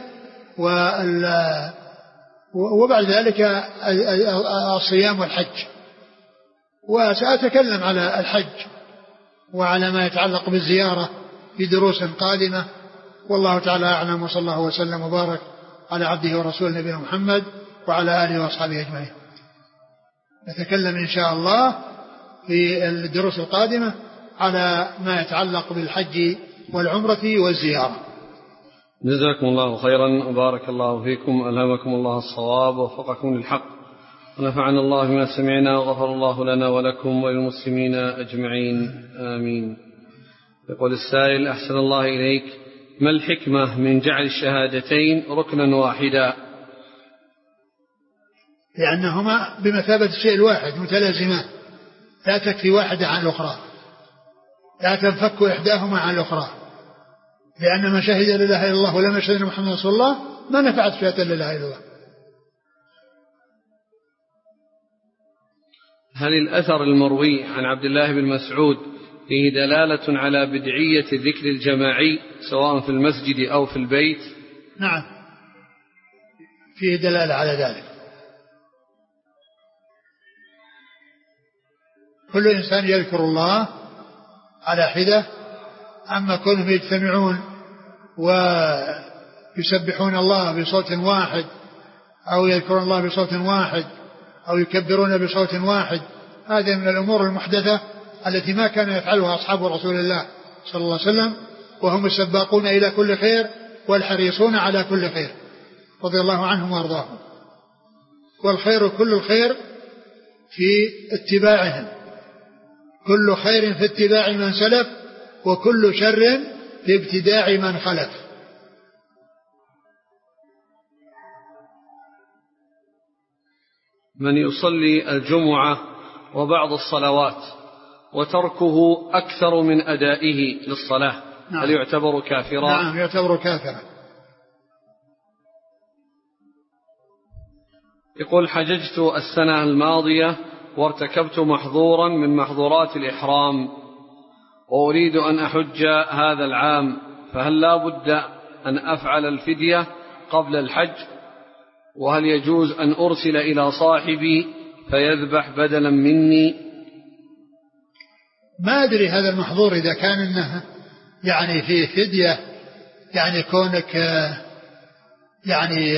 وبعد ذلك الصيام والحج، وسأتكلم على الحج وعلى ما يتعلق بالزيارة في دروس قادمة، والله تعالى أعلم، وصلى الله وسلم وبارك على عبده ورسوله نبينا محمد وعلى آله وأصحابه أجمعين. نتكلم إن شاء الله في الدروس القادمة على ما يتعلق بالحج والعمرة والزيارة. جزاكم الله خيرا وبارك الله فيكم، ألهمكم الله الصواب ووفقكم للحق، ونفعنا الله بما سمعنا، وغفر الله لنا ولكم وللمسلمين أجمعين، آمين. يقول السائل: أحسن الله إليك، ما الحكمة من جعل الشهادتين ركنا واحدا؟ لأنهما بمثابة الشيء الواحد متلازمان، لا تكفي واحدة عن الأخرى، لا تنفك إحداهما عن الأخرى، لأن من شهد لا إله إلا الله ولم يشهد أن محمد رسول الله ما نفعت شهادة لا إله إلا الله. هل الأثر المروي عن عبد الله بن مسعود فيه دلالة على بدعية الذكر الجماعي سواء في المسجد أو في البيت؟ نعم، فيه دلالة على ذلك. كل إنسان يذكر الله على حدة، أما كونهم يجتمعون ويسبحون الله بصوت واحد أو يذكرون الله بصوت واحد أو يكبرون بصوت واحد، هذا من الأمور المحدثة التي ما كان يفعلها أصحاب رسول الله صلى الله عليه وسلم، وهم السباقون إلى كل خير والحريصون على كل خير رضي الله عنهم وارضاهم. والخير كل الخير في اتباعهم، كل خير في اتباع من سلف، وكل شر في ابتداع من خلف. من يصلي الجمعة وبعض الصلوات وتركه أكثر من أدائه للصلاة، نعم، هل يعتبر كافرا؟ نعم، يعتبر كافرا. يقول: حججت السنة الماضية وارتكبت محظورا من محظورات الإحرام، وأريد أن أحج هذا العام، فهل لا بد أن أفعل الفدية قبل الحج؟ وهل يجوز أن أرسل إلى صاحبي فيذبح بدلا مني؟ ما أدري هذا المحظور إذا كان إنه يعني فيه فدية، يعني كونك يعني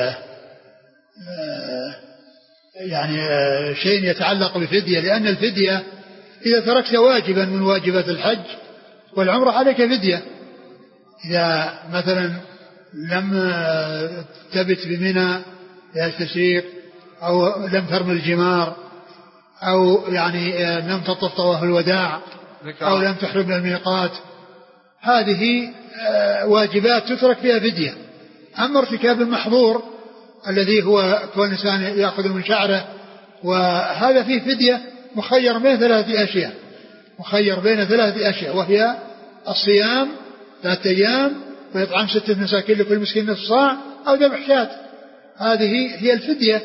يعني شيء يتعلق بفدية، لأن الفدية إذا تركت واجبا من واجبات الحج والعمرة عليك فدية. إذا مثلا لم تبت بمنى للتشريق، أو لم ترمي الجمار، أو يعني لم تطف طواف الوداع، أو لم تحرم من الميقات، هذه واجبات تترك فيها فدية. أما ارتكاب المحظور الذي هو كون الإنسان يأخذ من شعره وهذا فيه فدية مخير بين ثلاثة أشياء مخير بين ثلاثة أشياء وهي الصيام ثلاثة أيام وإطعام ستة مساكين لكل مسكين نصف صاع أو ذبح شاة. هذه هي الفدية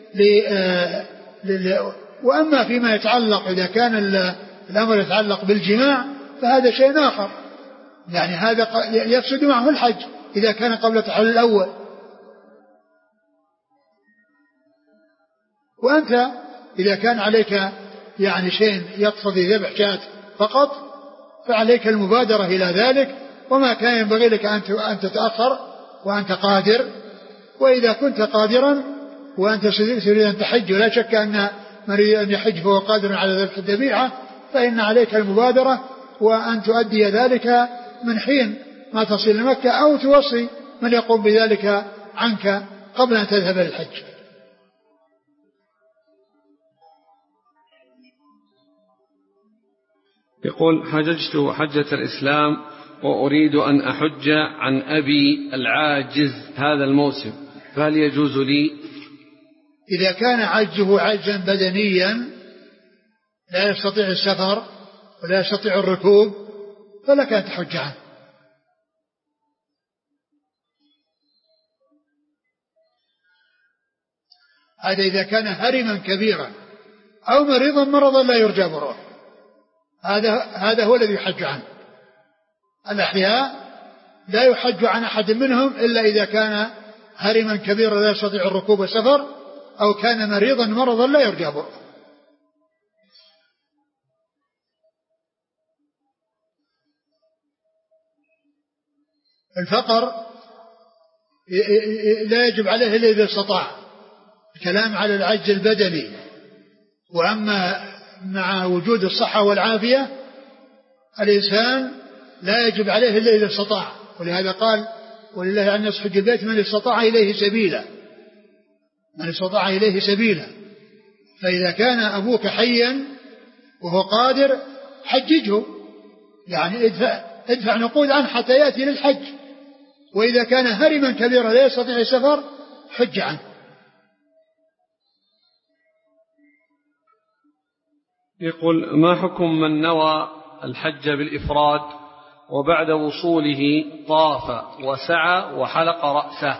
ل... وأما فيما يتعلق إذا كان الأمر يتعلق بالجماع فهذا شيء آخر، يعني هذا يفسد معه الحج إذا كان قبل التحلل الأول. وأنت إذا كان عليك يعني شيء يقتضي ذبح شاة فقط فعليك المبادرة إلى ذلك، وما كان ينبغي لك أن تتأخر وأنت قادر. وإذا كنت قادرا وأنت تريد أن تحج ولا شك أن من يريد أن يحج فهو قادر على ذبح الذبيحة فإن عليك المبادرة وأن تؤدي ذلك من حين ما تصل لمكة أو توصي من يقوم بذلك عنك قبل أن تذهب للحج. يقول: حججت حجة الإسلام وأريد أن أحج عن أبي العاجز هذا الموسم، فهل يجوز لي؟ إذا كان عجزه عجزا بدنيا لا يستطيع السفر ولا يستطيع الركوب فلك أن تحج عنه. هذا إذا كان هرما كبيرا أو مريضا مرضا لا يرجى بره، هذا هذا هو الذي يحج عنه. الأحياء لا يحج عن أحد منهم إلا إذا كان هرما كبيرا لا يستطيع الركوب والسفر أو كان مريضا مرضا لا يرجى بره. الفقر لا يجب عليه إلا إذا استطاع، الكلام على العجز البدني. وأما مع وجود الصحة والعافية الإنسان لا يجب عليه إلا إذا استطاع، ولهذا قال: ولله أن يحج البيت من استطاع إليه سبيلا، من استطاع إليه سبيلا. فإذا كان أبوك حيا وهو قادر حججه، يعني ادفع, ادفع نقود عنه حتى يأتي للحج. وإذا كان هرما كبيرا لا يستطيع السفر حج عنه. يقول: ما حكم من نوى الحج بالإفراد وبعد وصوله طاف وسعى وحلق رأسه؟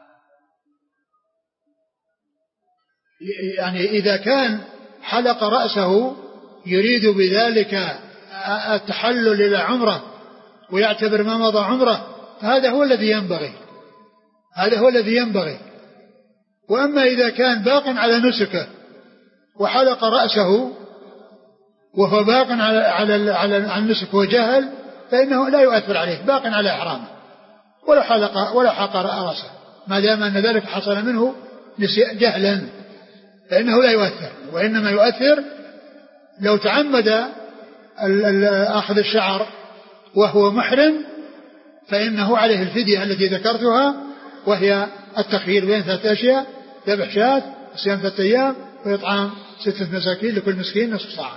يعني إذا كان حلق رأسه يريد بذلك التحلل إلى عمره ويعتبر ما مضى عمره فهذا هو الذي ينبغي، هذا هو الذي ينبغي. وأما إذا كان باق على نسكه وحلق رأسه وهو باق على على على النسك وجهل فإنه لا يؤثر عليه، باق على إحرامه ولا حلق ولا حلق رأسه، ما دام أن ذلك حصل منه جهلا فإنه لا يؤثر. وإنما يؤثر لو تعمد أخذ الشعر وهو محرم فإنه عليه الفدية التي ذكرتها، وهي التخيير بين ثلاثة أشياء: ذبح شاة، صيام ثلاثة أيام، وإطعام ستة مساكين لكل مسكين نصف صاع.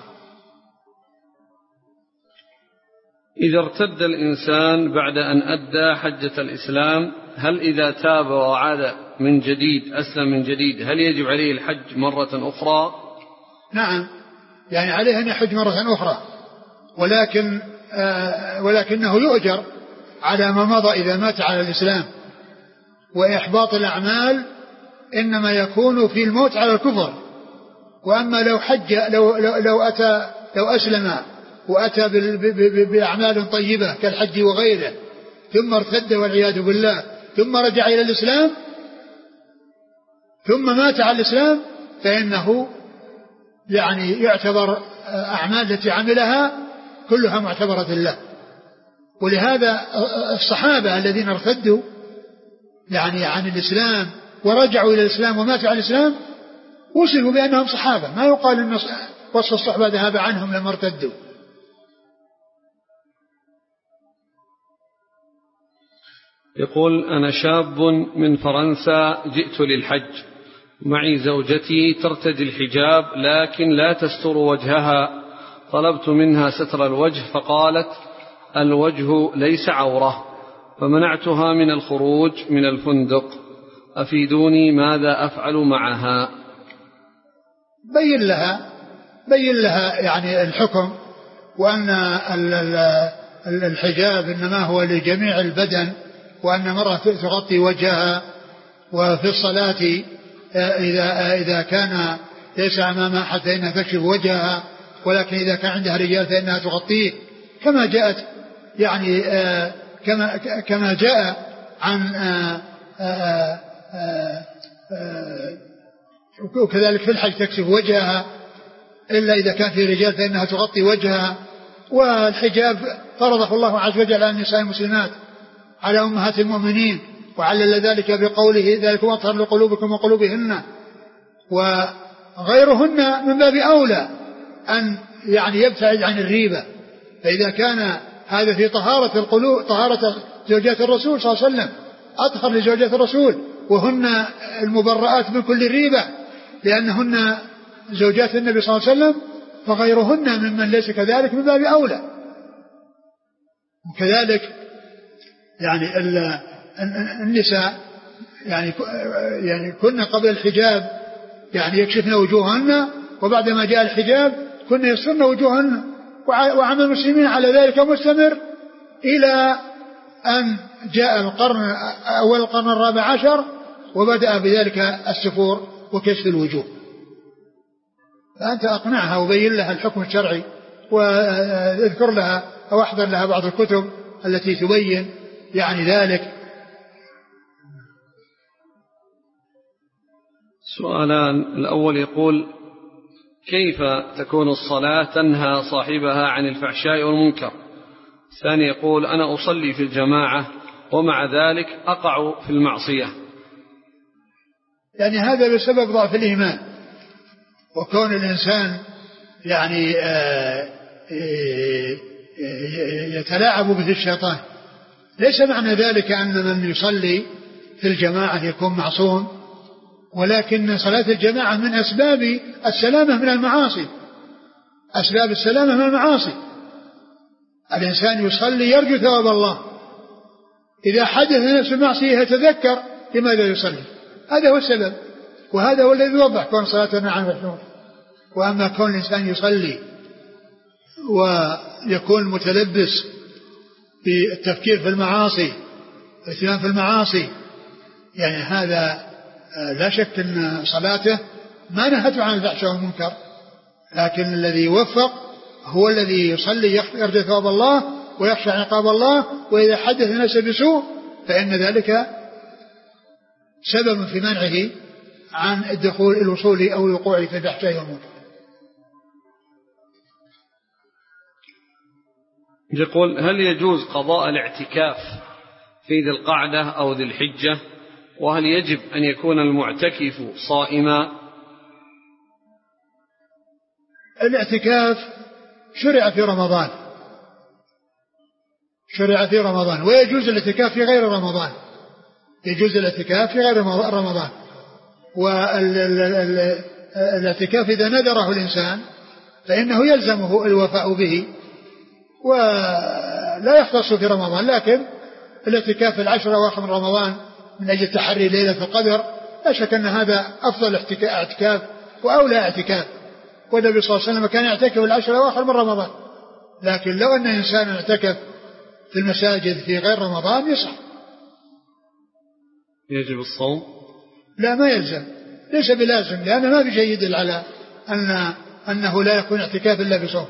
إذا ارتد الإنسان بعد أن أدى حجة الإسلام، هل إذا تاب وعاد من جديد أسلم من جديد هل يجب عليه الحج مرة أخرى؟ نعم، يعني عليه أن يحج مرة أخرى، ولكن آه ولكنه يؤجر على ما مضى إذا مات على الإسلام. وإحباط الأعمال إنما يكون في الموت على الكفر. وأما لو حج لو, لو, لو أتى لو أسلم وأتى بأعمال طيبة كالحج وغيره ثم ارتد والعياذ بالله ثم رجع إلى الإسلام ثم مات على الإسلام فإنه يعني يعتبر أعمال التي عملها كلها معتبرة الله. ولهذا الصحابة الذين ارتدوا يعني عن الإسلام ورجعوا إلى الإسلام وماتوا على الإسلام وصفوا بأنهم صحابة، ما يقال أن وصف الصحبة ذهب عنهم لما ارتدوا. يقول: أنا شاب من فرنسا جئت للحج، معي زوجتي ترتدي الحجاب لكن لا تستر وجهها، طلبت منها ستر الوجه فقالت الوجه ليس عورة، فمنعتها من الخروج من الفندق، أفيدوني ماذا أفعل معها؟ بين لها بين لها يعني الحكم، وأن الحجاب إنما هو لجميع البدن، وأن مرة تغطي وجهها، وفي الصلاة إذا إذا كان ليس أمامها أحد فإنها تكشف وجهها، ولكن إذا كان عندها رجال فإنها تغطيه، كما جاءت يعني كما كما جاء عن وكذلك في الحج تكشف وجهها، إلا إذا كان في رجال فإنها تغطي وجهها. والحجاب فرضه الله عز وجل على النساء المسلمات على أمهات المؤمنين، وعلل ذلك بقوله ذلك أطهر لقلوبكم وقلوبهن، وغيرهن من باب أولى أن يعني يبتعد عن الريبة. فإذا كان هذا في طهارة القلوب، طهارة زوجات الرسول صلى الله عليه وسلم، أطهر لزوجات الرسول، وهن المبرآت من كل ريبة لأنهن زوجات النبي صلى الله عليه وسلم، فغيرهن ممن ليس كذلك من باب أولى. وكذلك يعني النساء يعني يعني كنا قبل الحجاب يعني يكشفن وجوههن، وبعدما جاء الحجاب كنا يسترن وجوههن، وعمل المسلمين على ذلك مستمر إلى أن جاء القرن أول القرن الرابع عشر وبدأ بذلك السفور وكشف الوجوه. فأنت أقنعها وبين لها الحكم الشرعي، واذكر لها أو أحضر لها بعض الكتب التي تبين يعني ذلك. سؤالان، الأول يقول: كيف تكون الصلاة تنهى صاحبها عن الفحشاء والمنكر؟ الثاني يقول: أنا أصلي في الجماعة ومع ذلك أقع في المعصية. يعني هذا بسبب ضعف الإيمان، وكون الإنسان يعني يتلاعب به الشيطان. ليس معنى ذلك أن من يصلي في الجماعة يكون معصوم، ولكن صلاة الجماعة من أسباب السلامة من المعاصي، أسباب السلامة من المعاصي. الإنسان يصلي يرجو ثواب الله، إذا حدث نفس المعصية يتذكر لماذا يصلي، هذا هو السبب، وهذا هو الذي يوضح كون صلاتنا عن الحنون. وأما كون الإنسان يصلي ويكون متلبس بالتفكير في المعاصي، الاهتمام في المعاصي، يعني هذا لا شك أن صلاته ما نهته عن الفحشاء والمنكر، لكن الذي يوفق هو الذي يصلي يرجو ثواب الله ويخشى عقاب الله، وإذا حدث نفسه بسوء فإن ذلك سبب في منعه عن الدخول الوصول أو الوقوع في الفحشاء والمنكر. يقول: هل يجوز قضاء الاعتكاف في ذي القعدة أو ذي الحجة؟ وهل يجب أن يكون المعتكف صائما؟ الاعتكاف شرع في رمضان، شرع في رمضان، ويجوز الاعتكاف في غير رمضان، يجوز الاعتكاف في غير رمضان. والاعتكاف إذا نذره الإنسان فإنه يلزمه الوفاء به، ولا يختص في رمضان. لكن الاعتكاف في العشر الأواخر من رمضان من أجل تحري ليلة القدر لا شك أن هذا أفضل اعتكاف وأولى اعتكاف، والنبي صلى الله عليه وسلم كان يعتكف العشر الأواخر من رمضان. لكن لو أن إنسان اعتكف في المساجد في غير رمضان يصح. يجب الصوم؟ لا، ما يلزم، ليس بلازم، لأن ما في شيء يدل على أن أنه لا يكون اعتكاف إلا بصوم.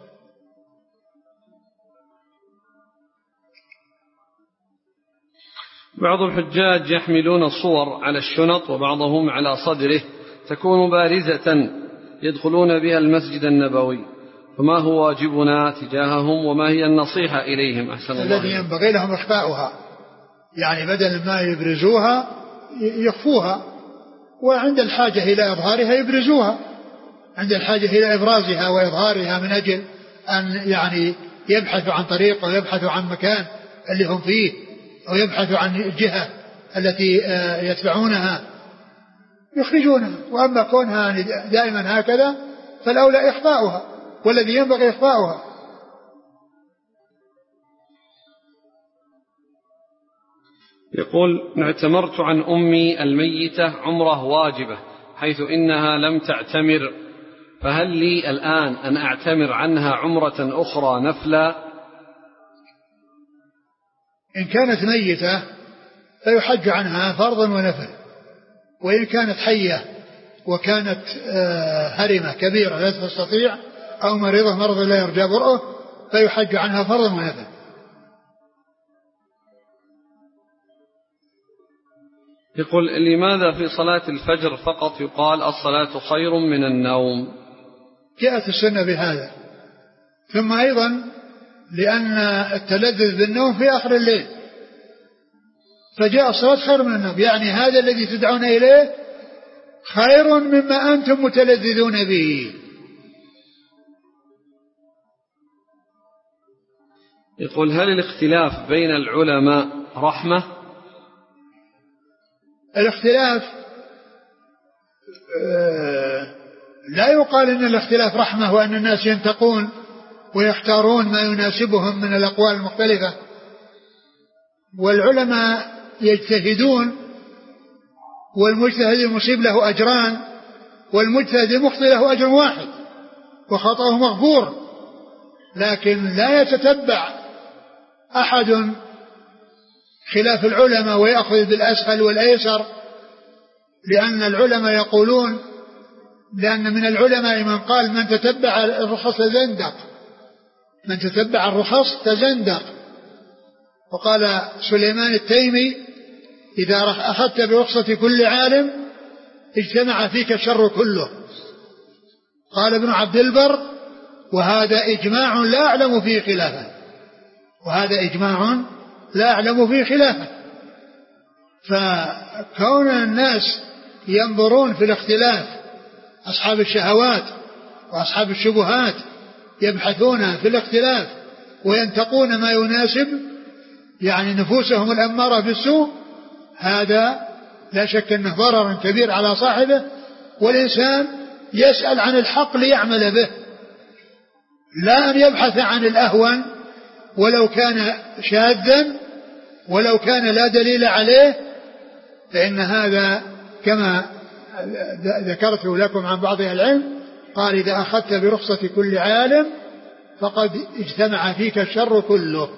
بعض الحجاج يحملون صور على الشنط وبعضهم على صدره تكون بارزة يدخلون بها المسجد النبوي، فما هو واجبنا تجاههم وما هي النصيحة إليهم؟ أحسن الله. الذي ينبغي لهم إخفاؤها، يعني بدل ما يبرزوها يخفوها، وعند الحاجة إلى إظهارها يبرزوها، عند الحاجة إلى إبرازها وإظهارها من أجل أن يعني يبحثوا عن طريق ويبحثوا عن مكان اللي هم فيه، أو يبحثوا عن الجهة التي يتبعونها يخرجونها. وأما كونها دائما هكذا فالأولى إخفاؤها، والذي ينبغي إخفاؤها. يقول: اعتمرت عن أمي الميتة عمره واجبة، حيث إنها لم تعتمر، فهل لي الآن أن أعتمر عنها عمرة أخرى نفلا؟ إن كانت ميتة فيحج عنها فرضا ونفل، وإن كانت حية وكانت هرمة كبيرة لا تستطيع أو مريضة مرض لا يرجى برؤه فيحج عنها فرضا ونفل. يقول لماذا في صلاة الفجر فقط يقال الصلاة خير من النوم؟ جاءت السنة بهذا. ثم أيضا لأن التلذذ بالنوم في آخر الليل، فجاء الصلاة خير من النوم، يعني هذا الذي تدعون إليه خير مما أنتم متلذذون به. يقول هل الاختلاف بين العلماء رحمة؟ الاختلاف لا يقال إن الاختلاف رحمة وأن الناس ينتقون ويختارون ما يناسبهم من الأقوال المختلفة، والعلماء يجتهدون، والمجتهد المصيب له أجران، والمجتهد المخطئ له أجر واحد وخطأه مغفور. لكن لا يتتبع أحد خلاف العلماء ويأخذ بالأسهل والأيسر، لأن العلماء يقولون، لأن من العلماء من قال من تتبع الرخص تزندق، من تتبع الرخص تزندق. وقال سليمان التيمي إذا أخذت برخصة كل عالم اجتمع فيك الشر كله. قال ابن عبد البر وهذا إجماع لا أعلم فيه خلافا، وهذا إجماع لا أعلم فيه خلافا. فكون الناس ينظرون في الاختلاف، أصحاب الشهوات وأصحاب الشبهات يبحثون في الاختلاف وينتقون ما يناسب يعني نفوسهم الأمارة بالسوء، هذا لا شك أنه ضرر كبير على صاحبه. والإنسان يسأل عن الحق ليعمل به، لا أن يبحث عن الأهون ولو كان شاذا ولو كان لا دليل عليه، فإن هذا كما ذكرت لكم عن بعض العلم قال إذا أخذت برخصة كل عالم فقد اجتمع فيك الشر كله.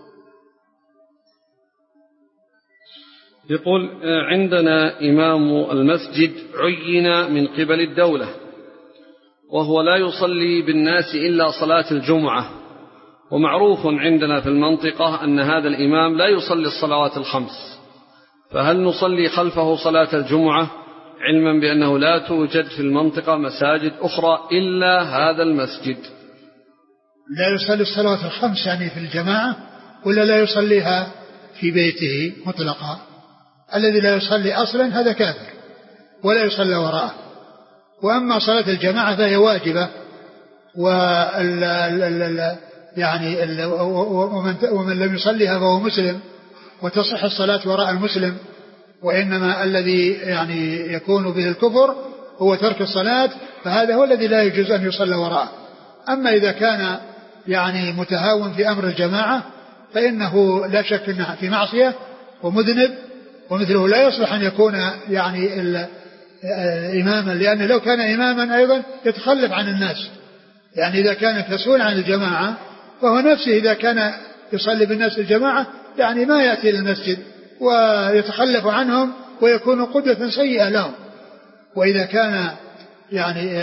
يقول عندنا إمام المسجد عين من قبل الدولة وهو لا يصلي بالناس إلا صلاة الجمعة، ومعروف عندنا في المنطقة أن هذا الإمام لا يصلي الصلوات الخمس، فهل نصلي خلفه صلاة الجمعة علما بأنه لا توجد في المنطقة مساجد أخرى إلا هذا المسجد؟ لا يصلي الصلوات الخمس يعني في الجماعة، ولا لا يصليها في بيته مطلقا؟ الذي لا يصلي أصلا هذا كافر ولا يصلى وراءه. وأما صلاة الجماعة فهي واجبة، وال يعني ال ومن, ومن لم يصليها فهو مسلم، وتصح الصلاة وراء المسلم. وإنما الذي يعني يكون به الكفر هو ترك الصلاة، فهذا هو الذي لا يجوز أن يصلى وراءه. أما إذا كان يعني متهاون في أمر الجماعة فإنه لا شك أنه في معصية ومذنب، ومثله لا يصلح أن يكون يعني إماما، لأنه لو كان إماما أيضا يتخلف عن الناس. يعني إذا كان كسول عن الجماعة فهو نفسه إذا كان يصلي بالناس الجماعة يعني ما يأتي للمسجد ويتخلف عنهم ويكون قدوة سيئة لهم. وإذا كان يعني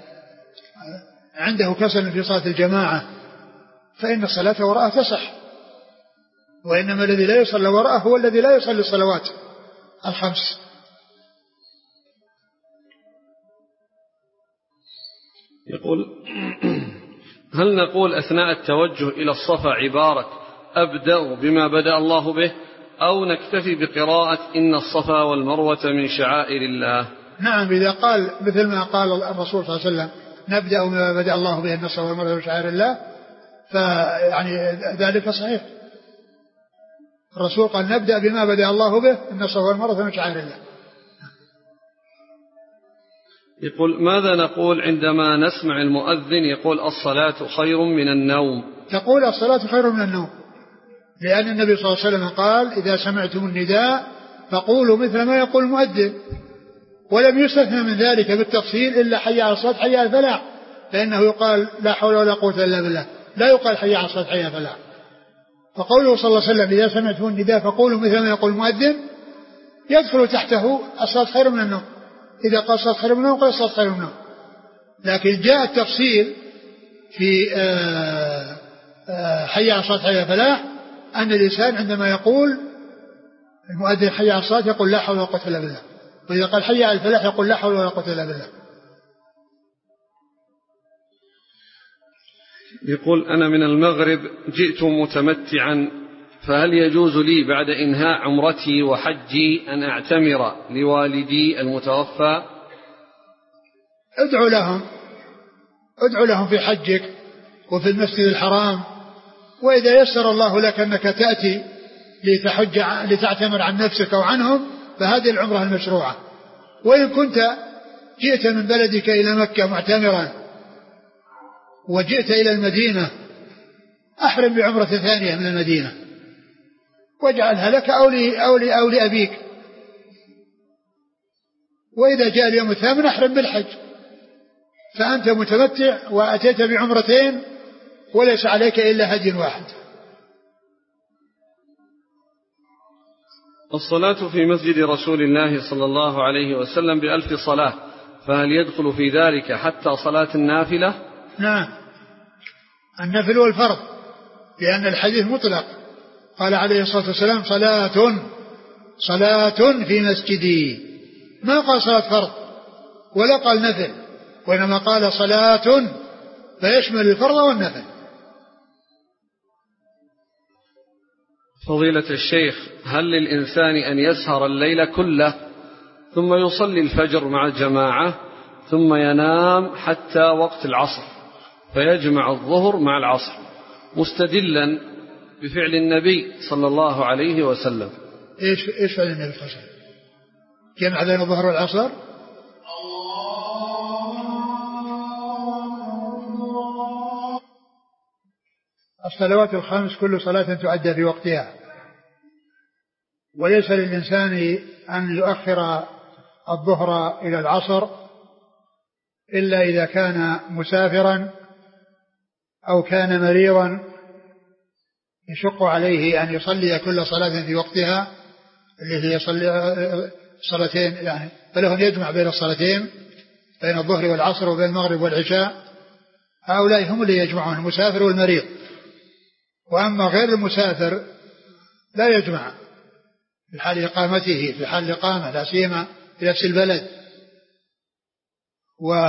عنده كسل في صلاة الجماعة فإن الصلاة وراءه تصح، وإنما الذي لا يصلي وراءه هو الذي لا يصلي الصلوات الخمس. يقول هل نقول أثناء التوجه إلى الصفا عبارة أبدأ بما بدأ الله به، أو نكتفي بقراءة إن الصفا والمروة من شعائر الله؟ نعم، إذا قال مثل ما قال الرسول صلى الله عليه وسلم نبدأ بما بدأ الله به إن الصفا والمروة من شعائر الله، فيعني ذلك صحيح. الرسول قال نبدأ بما بدأ الله به إن الصفا والمروة من شعائر الله. يقول ماذا نقول عندما نسمع المؤذن يقول الصلاة خير من النوم؟ تقول الصلاة خير من النوم، لأن النبي صلى الله عليه وسلم قال إذا سمعتم النداء فقولوا مثل ما يقول المؤذن، ولم يستثنى من ذلك بالتفصيل إلا حي على الصلاة حي على الفلاح، لأنه يقال لا حول ولا قوة إلا بالله، لا يقال حي على الصلاة حي على الفلاح. فقوله صلى الله عليه وسلم إذا سمعتم النداء فقولوا مثل ما يقول المؤذن يدخل تحته الصلاة خير من النوم. إذا قال الصلاة خير من النوم قال الصلاة خير من النوم. لكن جاء التفصيل في آآ آآ حي على الصلاة حي على الفلاح أن الإنسان عندما يقول المؤذن حي على الصلاة يقول لا حول ولا قوة إلا بالله، وإذا قال حي على الفلاح يقول لا حول ولا قوة إلا بالله. يقول أنا من المغرب جئت متمتعا، فهل يجوز لي بعد إنهاء عمرتي وحجي أن أعتمر لوالدي المتوفى؟ ادعو لهم ادعو لهم في حجك وفي المسجد الحرام، وإذا يسر الله لك أنك تأتي لتحج لتعتمر عن نفسك أو عنهم فهذه العمرة المشروعة. وإن كنت جئت من بلدك إلى مكة معتمرا وجئت إلى المدينة أحرم بعمرة ثانية من المدينة واجعلها لك أو لي أو لي أو لأبيك، وإذا جاء اليوم الثامن أحرم بالحج، فأنت متمتع وأتيت بعمرتين وليس عليك إلا هدي واحد. الصلاة في مسجد رسول الله صلى الله عليه وسلم بألف صلاة، فهل يدخل في ذلك حتى صلاة النافلة؟ نعم، النفل والفرض، لأن الحديث مطلق، قال عليه الصلاة والسلام صلاة صلاة في مسجدي، ما قال صلاة فرض ولا قال نفل، وإنما قال صلاة فيشمل الفرض والنفل. فضيلة الشيخ، هل للإنسان أن يسهر الليل كله ثم يصلي الفجر مع الجماعة ثم ينام حتى وقت العصر فيجمع الظهر مع العصر مستدلا بفعل النبي صلى الله عليه وسلم؟ إيش إيش فعل النبي صلى الله عليه وسلم؟ جمع بين الظهر والعصر. الصلوات الخمس كل صلاة تؤدى في وقتها، وليس للإنسان أن يؤخر الظهر إلى العصر إلا إذا كان مسافرا أو كان مريضا يشق عليه أن يصلي كل صلاة في وقتها اللي هي صلاتين، يعني فله أن يجمع بين الصلاتين بين الظهر والعصر وبين المغرب والعشاء. هؤلاء هم اللي يجمعون، المسافر والمريض. وأما غير المسافر لا يجمع في حال إقامته، في حال الإقامة لا سيما في نفس البلد. و...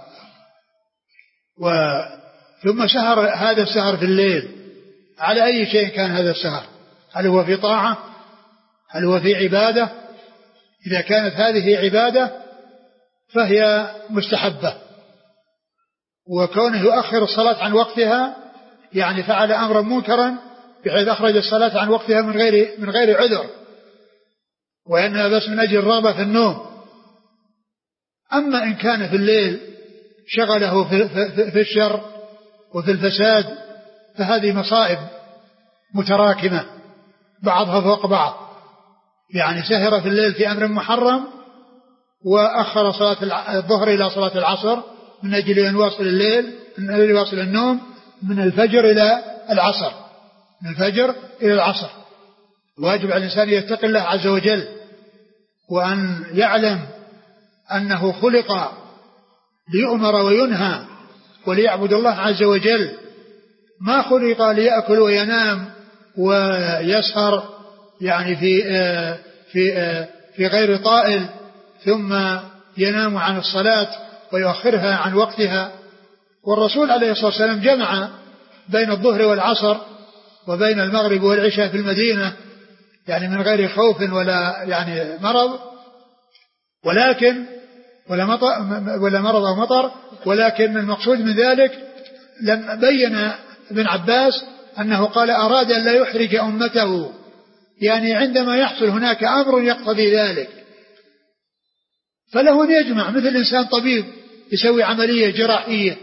و... ثم سهر، هذا السهر في الليل على أي شيء كان هذا السهر، هل هو في طاعة، هل هو في عبادة؟ إذا كانت هذه عبادة فهي مستحبة، وكونه يؤخر الصلاة عن وقتها يعني فعل أمرا منكرا بحيث أخرج الصلاة عن وقتها من غير من غير عذر، وإنها بس من أجل الرغبة في النوم. أما إن كان في الليل شغله في, في, في الشر وفي الفساد فهذه مصائب متراكمة بعضها فوق بعض، يعني سهر في الليل في أمر محرم وأخر صلاة الظهر إلى صلاة العصر من أجل أن يواصل الليل، من أجل يواصل النوم من الفجر إلى العصر، من الفجر إلى العصر. واجب على الإنسان يتقي الله عز وجل، وأن يعلم أنه خلق ليؤمر وينهى وليعبد الله عز وجل، ما خلق ليأكل وينام ويسهر يعني في في في غير طائل ثم ينام عن الصلاة ويؤخرها عن وقتها. والرسول عليه الصلاة والسلام جمع بين الظهر والعصر وبين المغرب والعشاء في المدينة، يعني من غير خوف ولا يعني مرض، ولكن ولا مطر ولا مرض أو مطر، ولكن المقصود من ذلك لم بين ابن عباس أنه قال أراد أن لا يحرج أمته، يعني عندما يحصل هناك أمر يقتضي ذلك فله أن يجمع، مثل إنسان طبيب يسوي عملية جراحية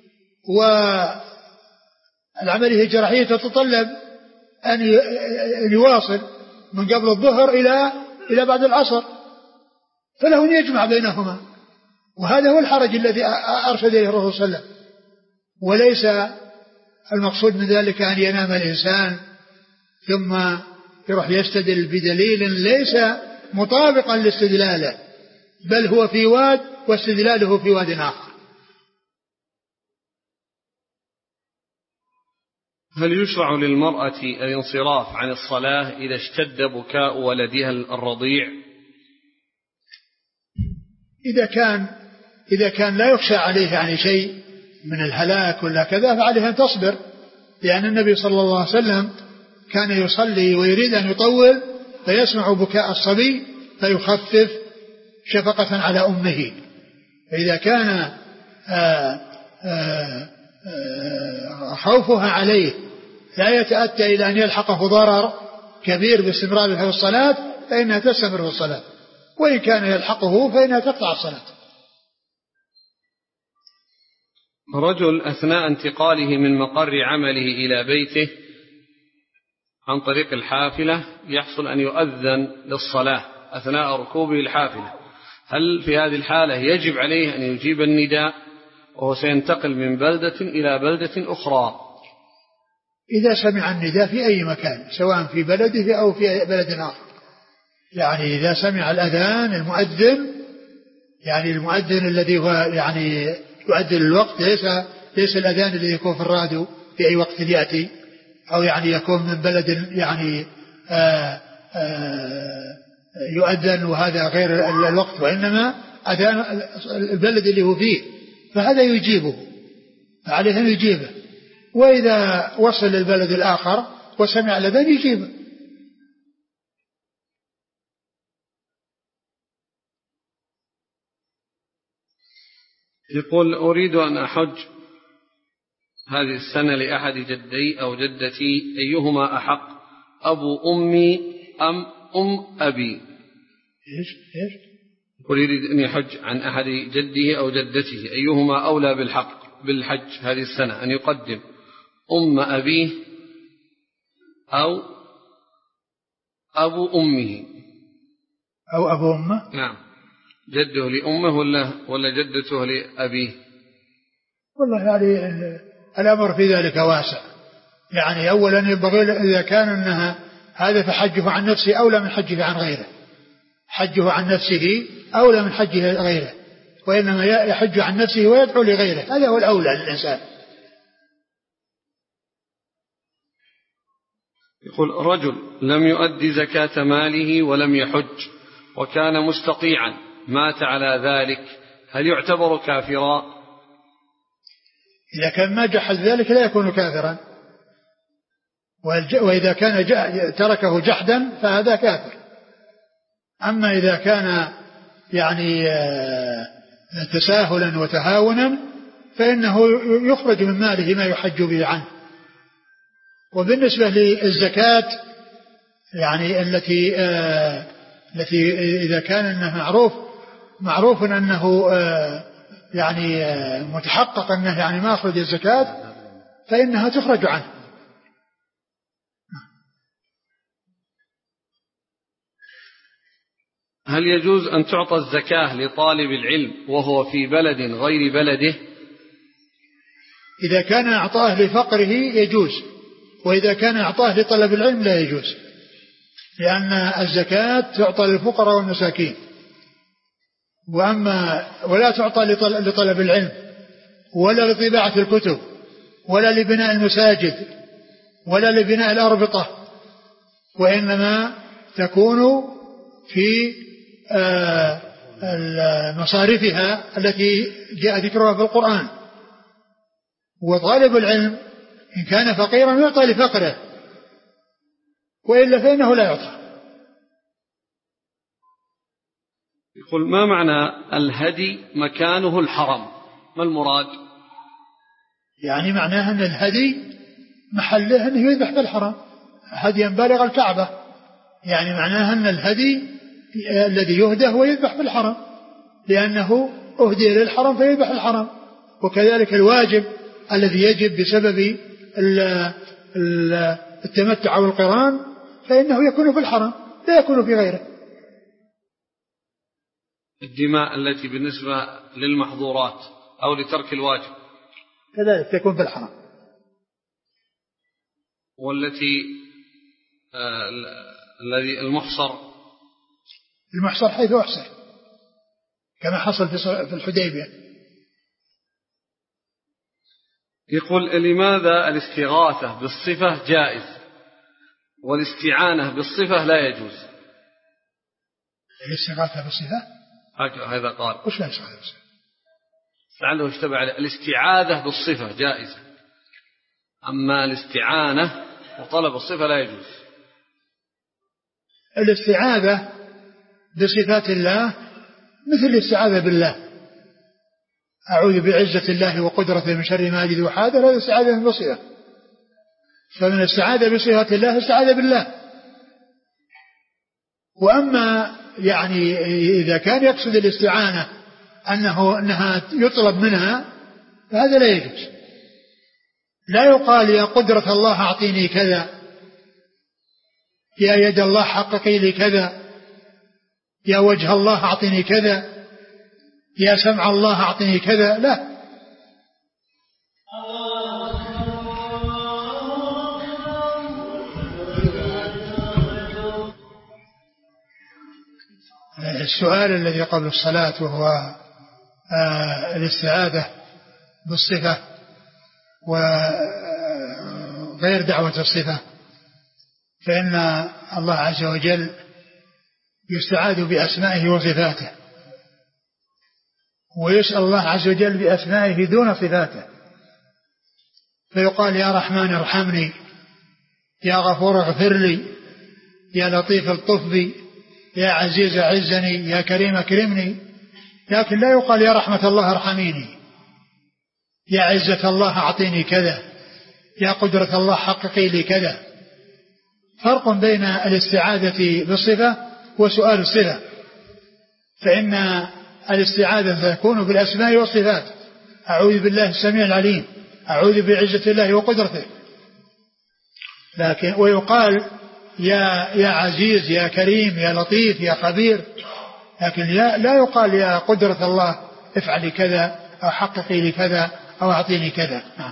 والعملية الجراحية تتطلب أن يواصل من قبل الظهر إلى إلى بعد العصر، فله أن يجمع بينهما، وهذا هو الحرج الذي أرشد إليه الرسول صلى الله عليه وسلم. وليس المقصود من ذلك أن ينام الإنسان ثم يروح يستدل بدليل ليس مطابقا لاستدلاله، بل هو في واد واستدلاله في واد آخر. هل يشرع للمرأة الانصراف عن الصلاة إذا اشتد بكاء ولدها الرضيع؟ إذا كان إذا كان لا يخشى عليه يعني شيء من الهلاك ولا كذا فعليه أن تصبر، لأن النبي صلى الله عليه وسلم كان يصلي ويريد أن يطول فيسمع بكاء الصبي فيخفف شفقة على أمه. فإذا كان آآ آآ آآ خوفها عليه لا يتأتى إلى أن يلحقه ضرر كبير باستمرار في الصلاة فإنها تستمر في الصلاة، وإن كان يلحقه فإنها تقطع الصلاة. رجل أثناء انتقاله من مقر عمله إلى بيته عن طريق الحافلة يحصل أن يؤذن للصلاة أثناء ركوبه الحافلة، هل في هذه الحالة يجب عليه أن يجيب النداء وهو سينتقل من بلدة إلى بلدة أخرى؟ إذا سمع النداء في أي مكان سواء في بلده أو في بلد آخر، يعني إذا سمع الأذان المؤذن، يعني المؤذن الذي هو يعني يؤذن الوقت، ليس ليس الأذان الذي يكون في الراديو في أي وقت يأتي، أو يعني يكون من بلد يعني آآ آآ يؤذن وهذا غير الوقت، وإنما أذان البلد اللي هو فيه، فهذا يجيبه، فعليه أن يجيبه. وإذا وصل للبلد الآخر وسمع الأذان يجيبه. يقول أريد أن أحج هذه السنة لأحد جدي أو جدتي، أيهما أحق، أبو أمي أم أم أبي؟ إيش إيش؟ أريد أن يحج عن أحد جده أو جدته، أيهما أولى بالحق بالحج هذه السنة، أن يقدم أم أبيه أو أبو أمه أو أبو أمه؟ نعم، جده لأمه ولا ولا جدته لأبيه؟ والله يعني الأمر في ذلك واسع، يعني أولا ينبغي إذا كان أنها هذا فحجه عن نفسه أولى من حجه عن غيره، حجه عن نفسه أولى من حجه غيره، وإنما يحج عن نفسه ويدعو لغيره، هذا هو الأولى للإنسان. يقول رجل لم يؤدي زكاة ماله ولم يحج وكان مستطيعا مات على ذلك، هل يعتبر كافرا؟ إذا كان ما جحد ذلك لا يكون كافرا، وإذا كان تركه جحدا فهذا كافر. أما إذا كان يعني تساهلا وتهاونا فإنه يخرج من ماله ما يحج به عنه. وبالنسبة للزكاة يعني التي آه التي إذا كان أنه معروف معروف أنه آه يعني آه متحقق أنه يعني ما أخرج الزكاة فإنها تخرج عنه. هل يجوز أن تعطى الزكاة لطالب العلم وهو في بلد غير بلده؟ إذا كان أعطاه لفقره يجوز، وإذا كان أعطاه لطلب العلم لا يجوز، لأن الزكاة تعطى للفقراء والمساكين، وأما ولا تعطى لطلب العلم ولا لطباعة الكتب ولا لبناء المساجد ولا لبناء الأربطة، وإنما تكون في مصارفها التي جاء ذكرها في القرآن. وطالب العلم إن كان فقيرا يعطى لفقره، وإلا فإنه لا يعطى. يقول ما معنى الهدي مكانه الحرم، ما المراد؟ يعني معناه أن الهدي محله أنه يذبح في الحرم هديا بالغ الكعبة، يعني معناه أن الهدي الذي يهدى هو يذبح في الحرم لأنه أهدي للحرم فيذبح الحرم. وكذلك الواجب الذي يجب بسبب التمتع والقران فإنه يكون في الحرم لا يكون في غيره. الدماء التي بالنسبة للمحظورات أو لترك الواجب كذلك تكون في الحرم. والتي آه الذي المحصر المحصر حيث أحصر كما حصل في الحديبية. يقول لماذا الاستغاثة بالصفة جائز والاستعانة بالصفة لا يجوز؟ الاستغاثة بالصفة هذا قال وش لا استغاثة بالصفة لعله اشتبه عليه. الاستعاذة بالصفة جائزة، أما الاستعانة وطلب الصفة لا يجوز. الاستعاذة بصفات الله مثل الاستعاذة بالله، أعوذ بعزة الله وقدرته من شر ما أجد وحاذر، هذا استعاذة بصفة. فمن استعاذة بصفات الله استعاذ بالله. وأما يعني إذا كان يقصد الاستعانة أنه أنها يطلب منها فهذا لا يجوز. لا يقال يا قدرة الله أعطيني كذا، يا يد الله حققي لي كذا، يا وجه الله أعطيني كذا، يا سمع الله أعطيني كذا، لا. السؤال الذي قبل الصلاة وهو آه الاستعاذة بالصفة وغير دعوة الصفة، فإن الله عز وجل يستعاذ بأسمائه وصفاته، ويسأل الله عز وجل بأسمائه دون صفاته، فيقال يا رحمن ارحمني، يا غفور اغفر لي، يا لطيف الطف بي، يا عزيز اعزني، يا كريم اكرمني. لكن لا يقال يا رحمة الله ارحميني، يا عزة الله اعطيني كذا، يا قدرة الله حققي لي كذا. فرق بين الاستعاذة بالصفة وسؤال الصفة، فإن الاستعاذة تكون بالأسماء والصفات، أعوذ بالله السميع العليم، أعوذ بعزة الله وقدرته. لكن ويقال يا يا عزيز، يا كريم، يا لطيف، يا خبير، لكن لا يقال يا قدرة الله افعلي كذا أو حققي لي كذا أو أعطيني كذا. نعم.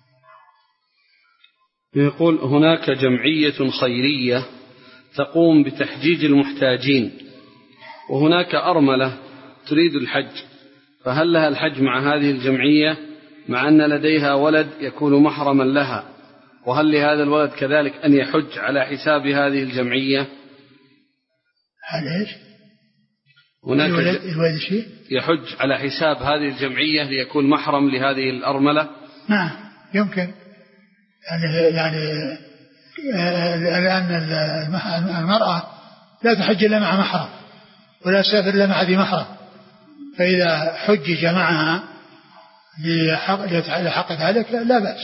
يقول هناك جمعية خيرية تقوم بتحجيج المحتاجين، وهناك أرملة تريد الحج، فهل لها الحج مع هذه الجمعية مع أن لديها ولد يكون محرما لها؟ وهل لهذا الولد كذلك أن يحج على حساب هذه الجمعية؟ هل إيش؟ هناك الولد, الولد شيء؟ يحج على حساب هذه الجمعية ليكون محرم لهذه الأرملة؟ نعم يمكن. يعني يعني لأن المرأة لا تحج إلا مع محرم ولا تسافر إلا مع ذي محرم، فإذا حجج معها لحق ذلك لا بأس.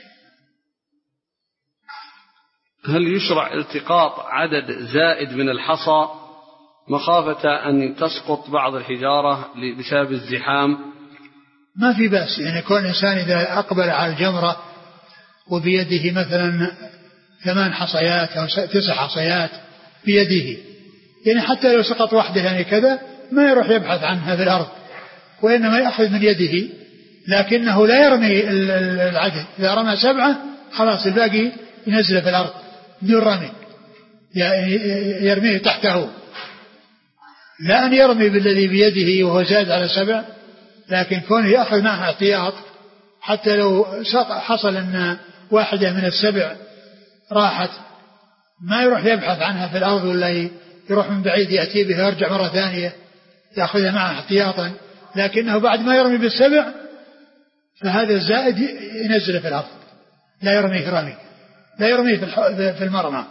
هل يشرع التقاط عدد زائد من الحصى مخافة أن تسقط بعض الحجارة بسبب الزحام؟ ما في بأس، يعني كل إنسان إذا أقبل على الجمرة وبيده مثلا ثمان حصيات أو تسع حصيات بيده، يعني حتى لو سقط واحدة يعني كذا ما يروح يبحث عنها في الأرض، وإنما يأخذ من يده، لكنه لا يرمي العدد. إذا رمى سبعة خلاص الباقي ينزل في الأرض بدون رمي، يرميه تحته، لا أن يرمي بالذي بيده وهو زاد على سبع، لكن كونه يأخذ معه احتياط حتى لو حصل أن واحدة من السبع راحت ما يروح يبحث عنها في الأرض ولا يروح من بعيد يأتي بها ويرجع مرة ثانية، يأخذها معه احتياطا، لكنه بعد ما يرمي بالسبع فهذا الزائد ينزل في الأرض، لا يرميه رمي، لا يرميه في المرمى.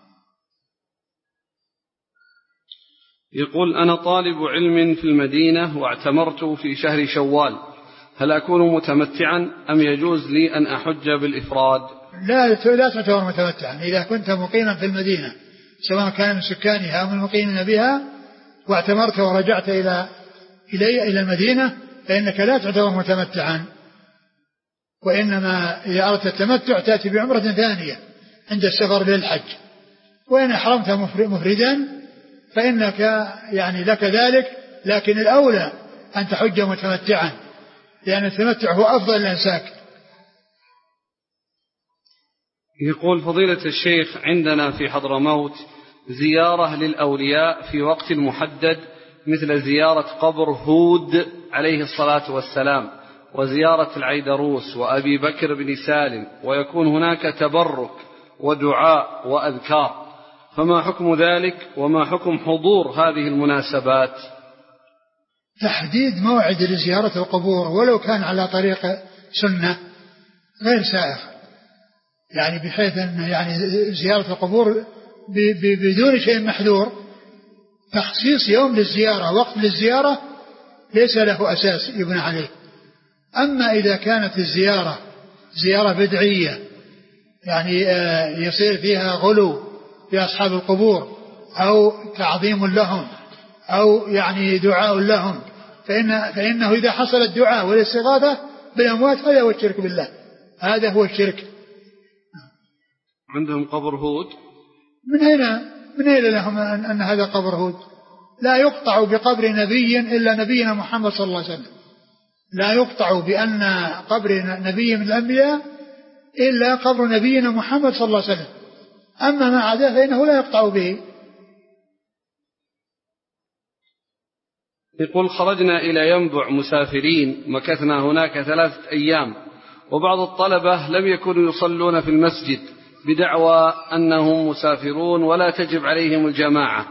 يقول أنا طالب علم في المدينة واعتمرت في شهر شوال، هل أكون متمتعا أم يجوز لي أن أحج بالإفراد؟ لا لا تعتبر متمتعا. إذا كنت مقيما في المدينة سواء كان من سكانها أو من المقيمين بها واعتمرت ورجعت إلى إلى إلى المدينة فإنك لا تعتبر متمتعا، وإنما إذا أردت التمتع تأتي بعمرة ثانية عند السفر للحج. وإن أحرمت مفردا فإنك يعني لك ذلك لكن الأولى أن تحج متمتعا، لأن التمتع هو أفضل الأنساك. يقول فضيلة الشيخ: عندنا في حضرموت زيارة للأولياء في وقت محدد، مثل زيارة قبر هود عليه الصلاة والسلام، وزيارة العيدروس وأبي بكر بن سالم، ويكون هناك تبرك ودعاء وأذكار، فما حكم ذلك وما حكم حضور هذه المناسبات؟ تحديد موعد لزيارة القبور ولو كان على طريق سنة غير سائغ، يعني بحيث أن يعني زيارة القبور بدون شيء محذور، تخصيص يوم للزيارة وقت للزيارة ليس له أساس يبنى عليه. أما إذا كانت الزيارة زيارة بدعية، يعني يصير فيها غلو في أصحاب القبور أو تعظيم لهم أو يعني دعاء لهم، فإن فإنه إذا حصل الدعاء والاستغاثة بالأموات هذا هو الشرك بالله، هذا هو الشرك. عندهم قبر هود، من أين من أين لهم أن, أن هذا قبر هود؟ لا يقطع بقبر نبي إلا نبينا محمد صلى الله عليه وسلم، لا يقطع بأن قبر نبي من الأنبياء إلا قبر نبينا محمد صلى الله عليه وسلم، أما ما عداه فإنه لا يقطع به. يقول: خرجنا إلى ينبع مسافرين، مكثنا هناك ثلاثة أيام، وبعض الطلبة لم يكونوا يصلون في المسجد بدعوى أنهم مسافرون ولا تجب عليهم الجماعة.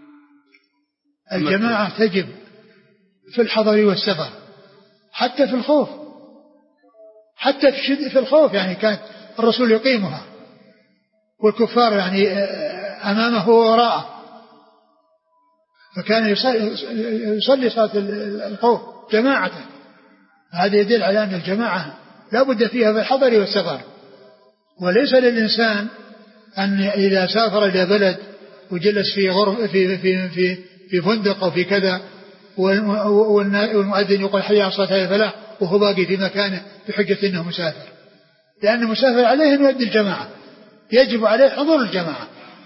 الجماعة تجب في الحضر والسفر، حتى في الخوف، حتى في شد في الخوف، يعني كان الرسول يقيمها والكفار يعني أمامه ووراءه، فكان يصلي صلاة الخوف جماعة. هذا يدل على أن الجماعة لا بد فيها في الحضر والسفر، وليس للإنسان أن إذا سافر إلى بلد وجلس في غرف في في في في فندق أو في كذا والمؤذن يقول حي على الصلاة حي على الفلاح وهو باقي في مكانه بحجة أنه مسافر، لأن المسافر عليه أن يؤدي الجماعة، يجب عليه حضور الجماعة.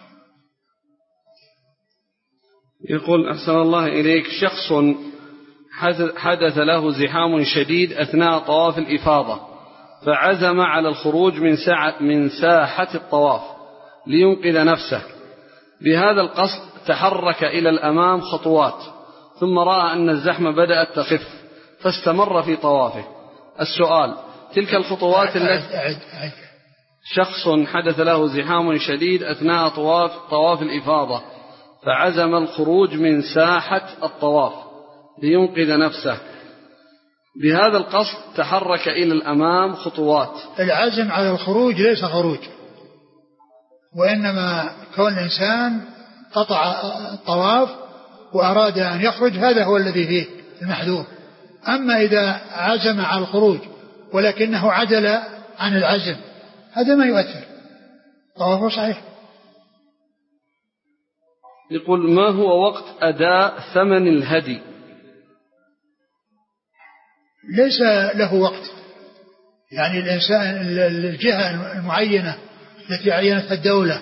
يقول: أحسن الله إليك، شخص حدث له زحام شديد أثناء طواف الإفاضة، فعزم على الخروج من ساعة من ساحة الطواف لينقذ نفسه، بهذا القصد تحرك إلى الأمام خطوات، ثم رأى أن الزحمة بدأت تخف فاستمر في طوافه. السؤال: تلك الخطوات التي شخص حدث له زحام شديد أثناء طواف طواف الإفاضة، فعزم الخروج من ساحة الطواف لينقذ نفسه، بهذا القصد تحرك إلى الأمام خطوات. العزم على الخروج ليس خروج، وإنما كون الإنسان قطع الطواف وأراد أن يخرج هذا هو الذي فيه المحذور. أما إذا عزم على الخروج ولكنه عدل عن العزم هذا ما يؤثر، طوافه صحيح. يقول: ما هو وقت أداء ثمن الهدي؟ ليس له وقت، يعني الإنسان الجهة المعينة التي عينتها الدولة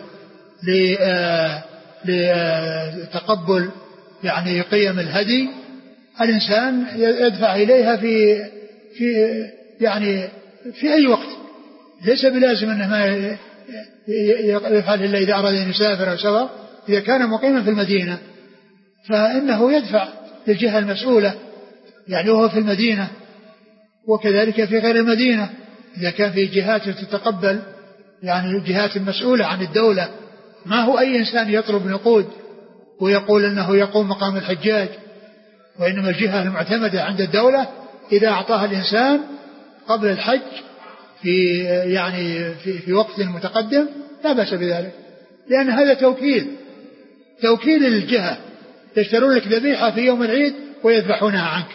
لتقبل يعني قيم الهدي، الإنسان يدفع إليها في في يعني في أي وقت، ليس بلازم أنه ما يفعل إلا إذا أراد أن يسافر أو سفر. إذا كان مقيما في المدينة فإنه يدفع للجهة المسؤولة، يعني وهو في المدينة، وكذلك في غير المدينة إذا كان في جهات تتقبل، يعني الجهات المسؤولة عن الدولة. ما هو أي إنسان يطلب نقود ويقول أنه يقوم مقام الحجاج، وإنما الجهة المعتمدة عند الدولة إذا أعطاها الإنسان قبل الحج في يعني في, في وقت متقدم لا بأس بذلك، لأن هذا توكيل توكيل للجهة، يشترون لك ذبيحة في يوم العيد ويذبحونها عنك.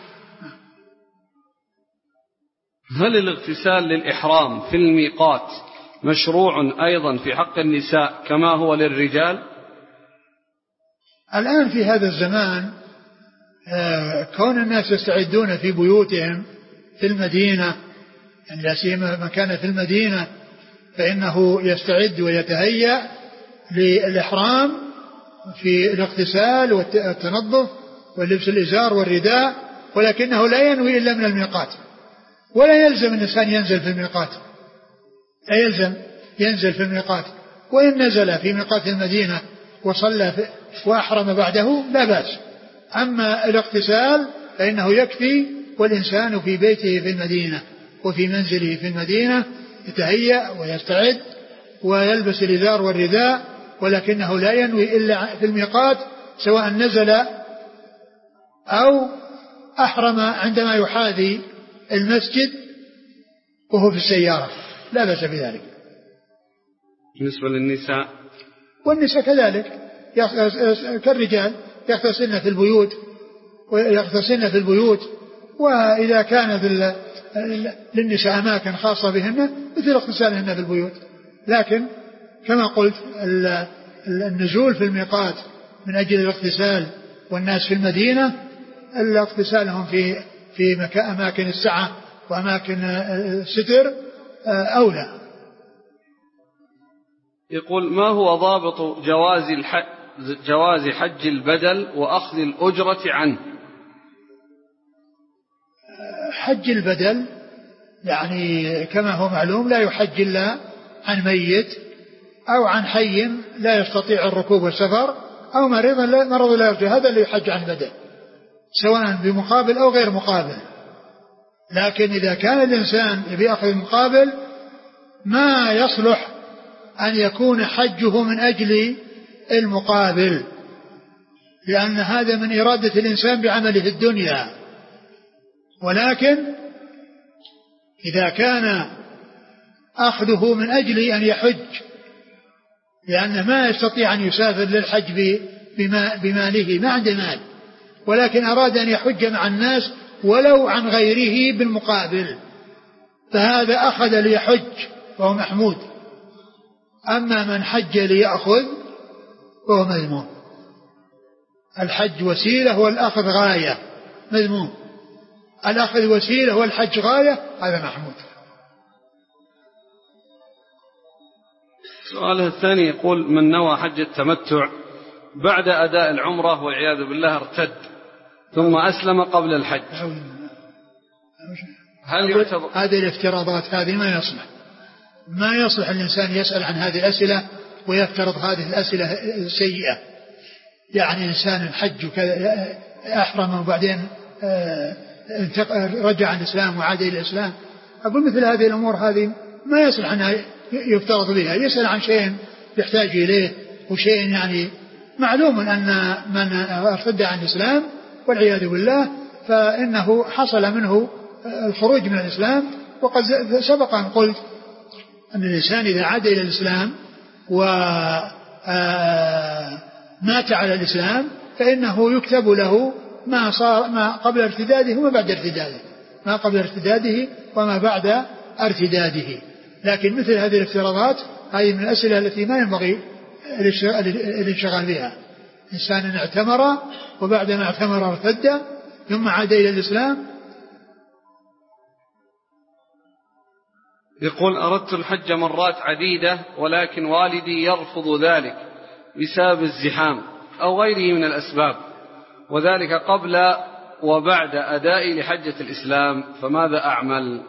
هل الاغتسال للإحرام في الميقات مشروع أيضا في حق النساء كما هو للرجال؟ الآن في هذا الزمان كون الناس يستعدون في بيوتهم في المدينة، يعني لا سيما من كان في المدينة فإنه يستعد ويتهيأ للإحرام في الاغتسال والتنظف ولبس الإزار والرداء، ولكنه لا ينوي إلا من الميقات، ولا يلزم الإنسان ينزل في الميقات، لا يلزم ينزل في الميقات، وإن نزل في ميقات المدينة وصلى وأحرم بعده لا بأس. أما الاغتسال فإنه يكفي، والإنسان في بيته في المدينة وفي منزله في المدينة يتهيأ ويستعد ويلبس الإزار والرداء، ولكنه لا ينوي إلا في الميقات، سواء نزل أو أحرم عندما يحاذي المسجد وهو في السيارة، لا بأس بذلك. بالنسبة للنساء والنساء كذلك كالرجال يغتسلن في البيوت ويغتسلن في البيوت، وإذا كان للنساء أماكن خاصة بهن مثل اغتسالهن في البيوت. لكن كما قلت النزول في الميقات من أجل الاغتسال والناس في المدينة، الاغتسالهم في في أماكن السعة وأماكن الستر أولى. يقول: ما هو ضابط جواز الحج جواز حج البدل وأخذ الأجرة عنه؟ حج البدل يعني كما هو معلوم لا يحج إلا عن ميت أو عن حي لا يستطيع الركوب والسفر أو مريض لا مرض لا يرجى، هذا اللي يحج عن بدل سواء بمقابل أو غير مقابل. لكن إذا كان الإنسان بيأخذ مقابل ما يصلح أن يكون حجه من أجل المقابل، لأن هذا من إرادة الإنسان بعمله في الدنيا. ولكن إذا كان أخذه من أجل أن يحج لأنه ما يستطيع أن يسافر للحج بماله، ما عنده مال، ولكن أراد أن يحج مع الناس ولو عن غيره بالمقابل، فهذا أخذ ليحج وهو محمود. أما من حج ليأخذ وهو مذموم. الحج وسيلة والأخذ غاية، مذموم. الأخذ وسيلة والحج غاية، هذا محمود. سؤاله الثاني يقول: من نوى حج التمتع بعد أداء العمرة والعياذ بالله ارتد ثم أسلم قبل الحج، هل يعتبر؟ هذه الافتراضات هذه ما يصلح، ما يصلح الإنسان يسأل عن هذه الأسئلة ويفترض هذه الأسئلة السيئة. يعني إنسان الحج أحرم وبعدين رجع عن الإسلام وعاد إلى الإسلام، أقول مثل هذه الأمور هذه ما يصلح أنها يفترض بها. يسأل عن شيء يحتاج إليه وشيء يعني معلوم أن من ارتد عن الإسلام والعياذ بالله فإنه حصل منه الخروج من الإسلام. وقد سبق أن قلت أن الإنسان إذا عاد إلى الإسلام ومات على الإسلام فإنه يكتب له ما صار ما قبل ارتداده وما بعد ارتداده، ما قبل ارتداده وما بعد ارتداده. لكن مثل هذه الافتراضات هذه من الأسئلة التي ما ينبغي الانشغال بها. إنسان اعتمر وبعدما اعتمر ارتد ثم عاد إلى الإسلام. يقول: أردت الحج مرات عديدة ولكن والدي يرفض ذلك بسبب الزحام أو غيره من الأسباب، وذلك قبل وبعد أدائي لحجة الإسلام، فماذا أعمل؟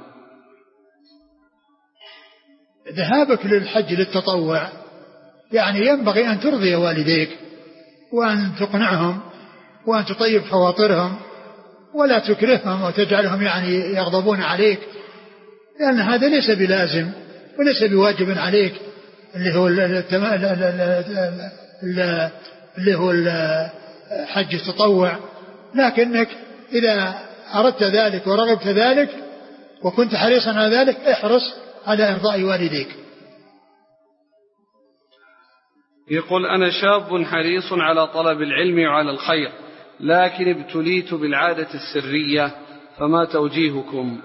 ذهابك للحج للتطوع يعني ينبغي أن ترضي والديك وأن تقنعهم وأن تطيب خواطرهم ولا تكرههم وتجعلهم يعني يغضبون عليك، لأن هذا ليس بلازم وليس بواجب عليك اللي هو اللي هو حج التطوع. لكنك إذا أردت ذلك ورغبت ذلك وكنت حريصا على ذلك احرص على إرضاء والديك. يقول: أنا شاب حريص على طلب العلم وعلى الخير، لكن ابتليت بالعادة السرية، فما توجيهكم؟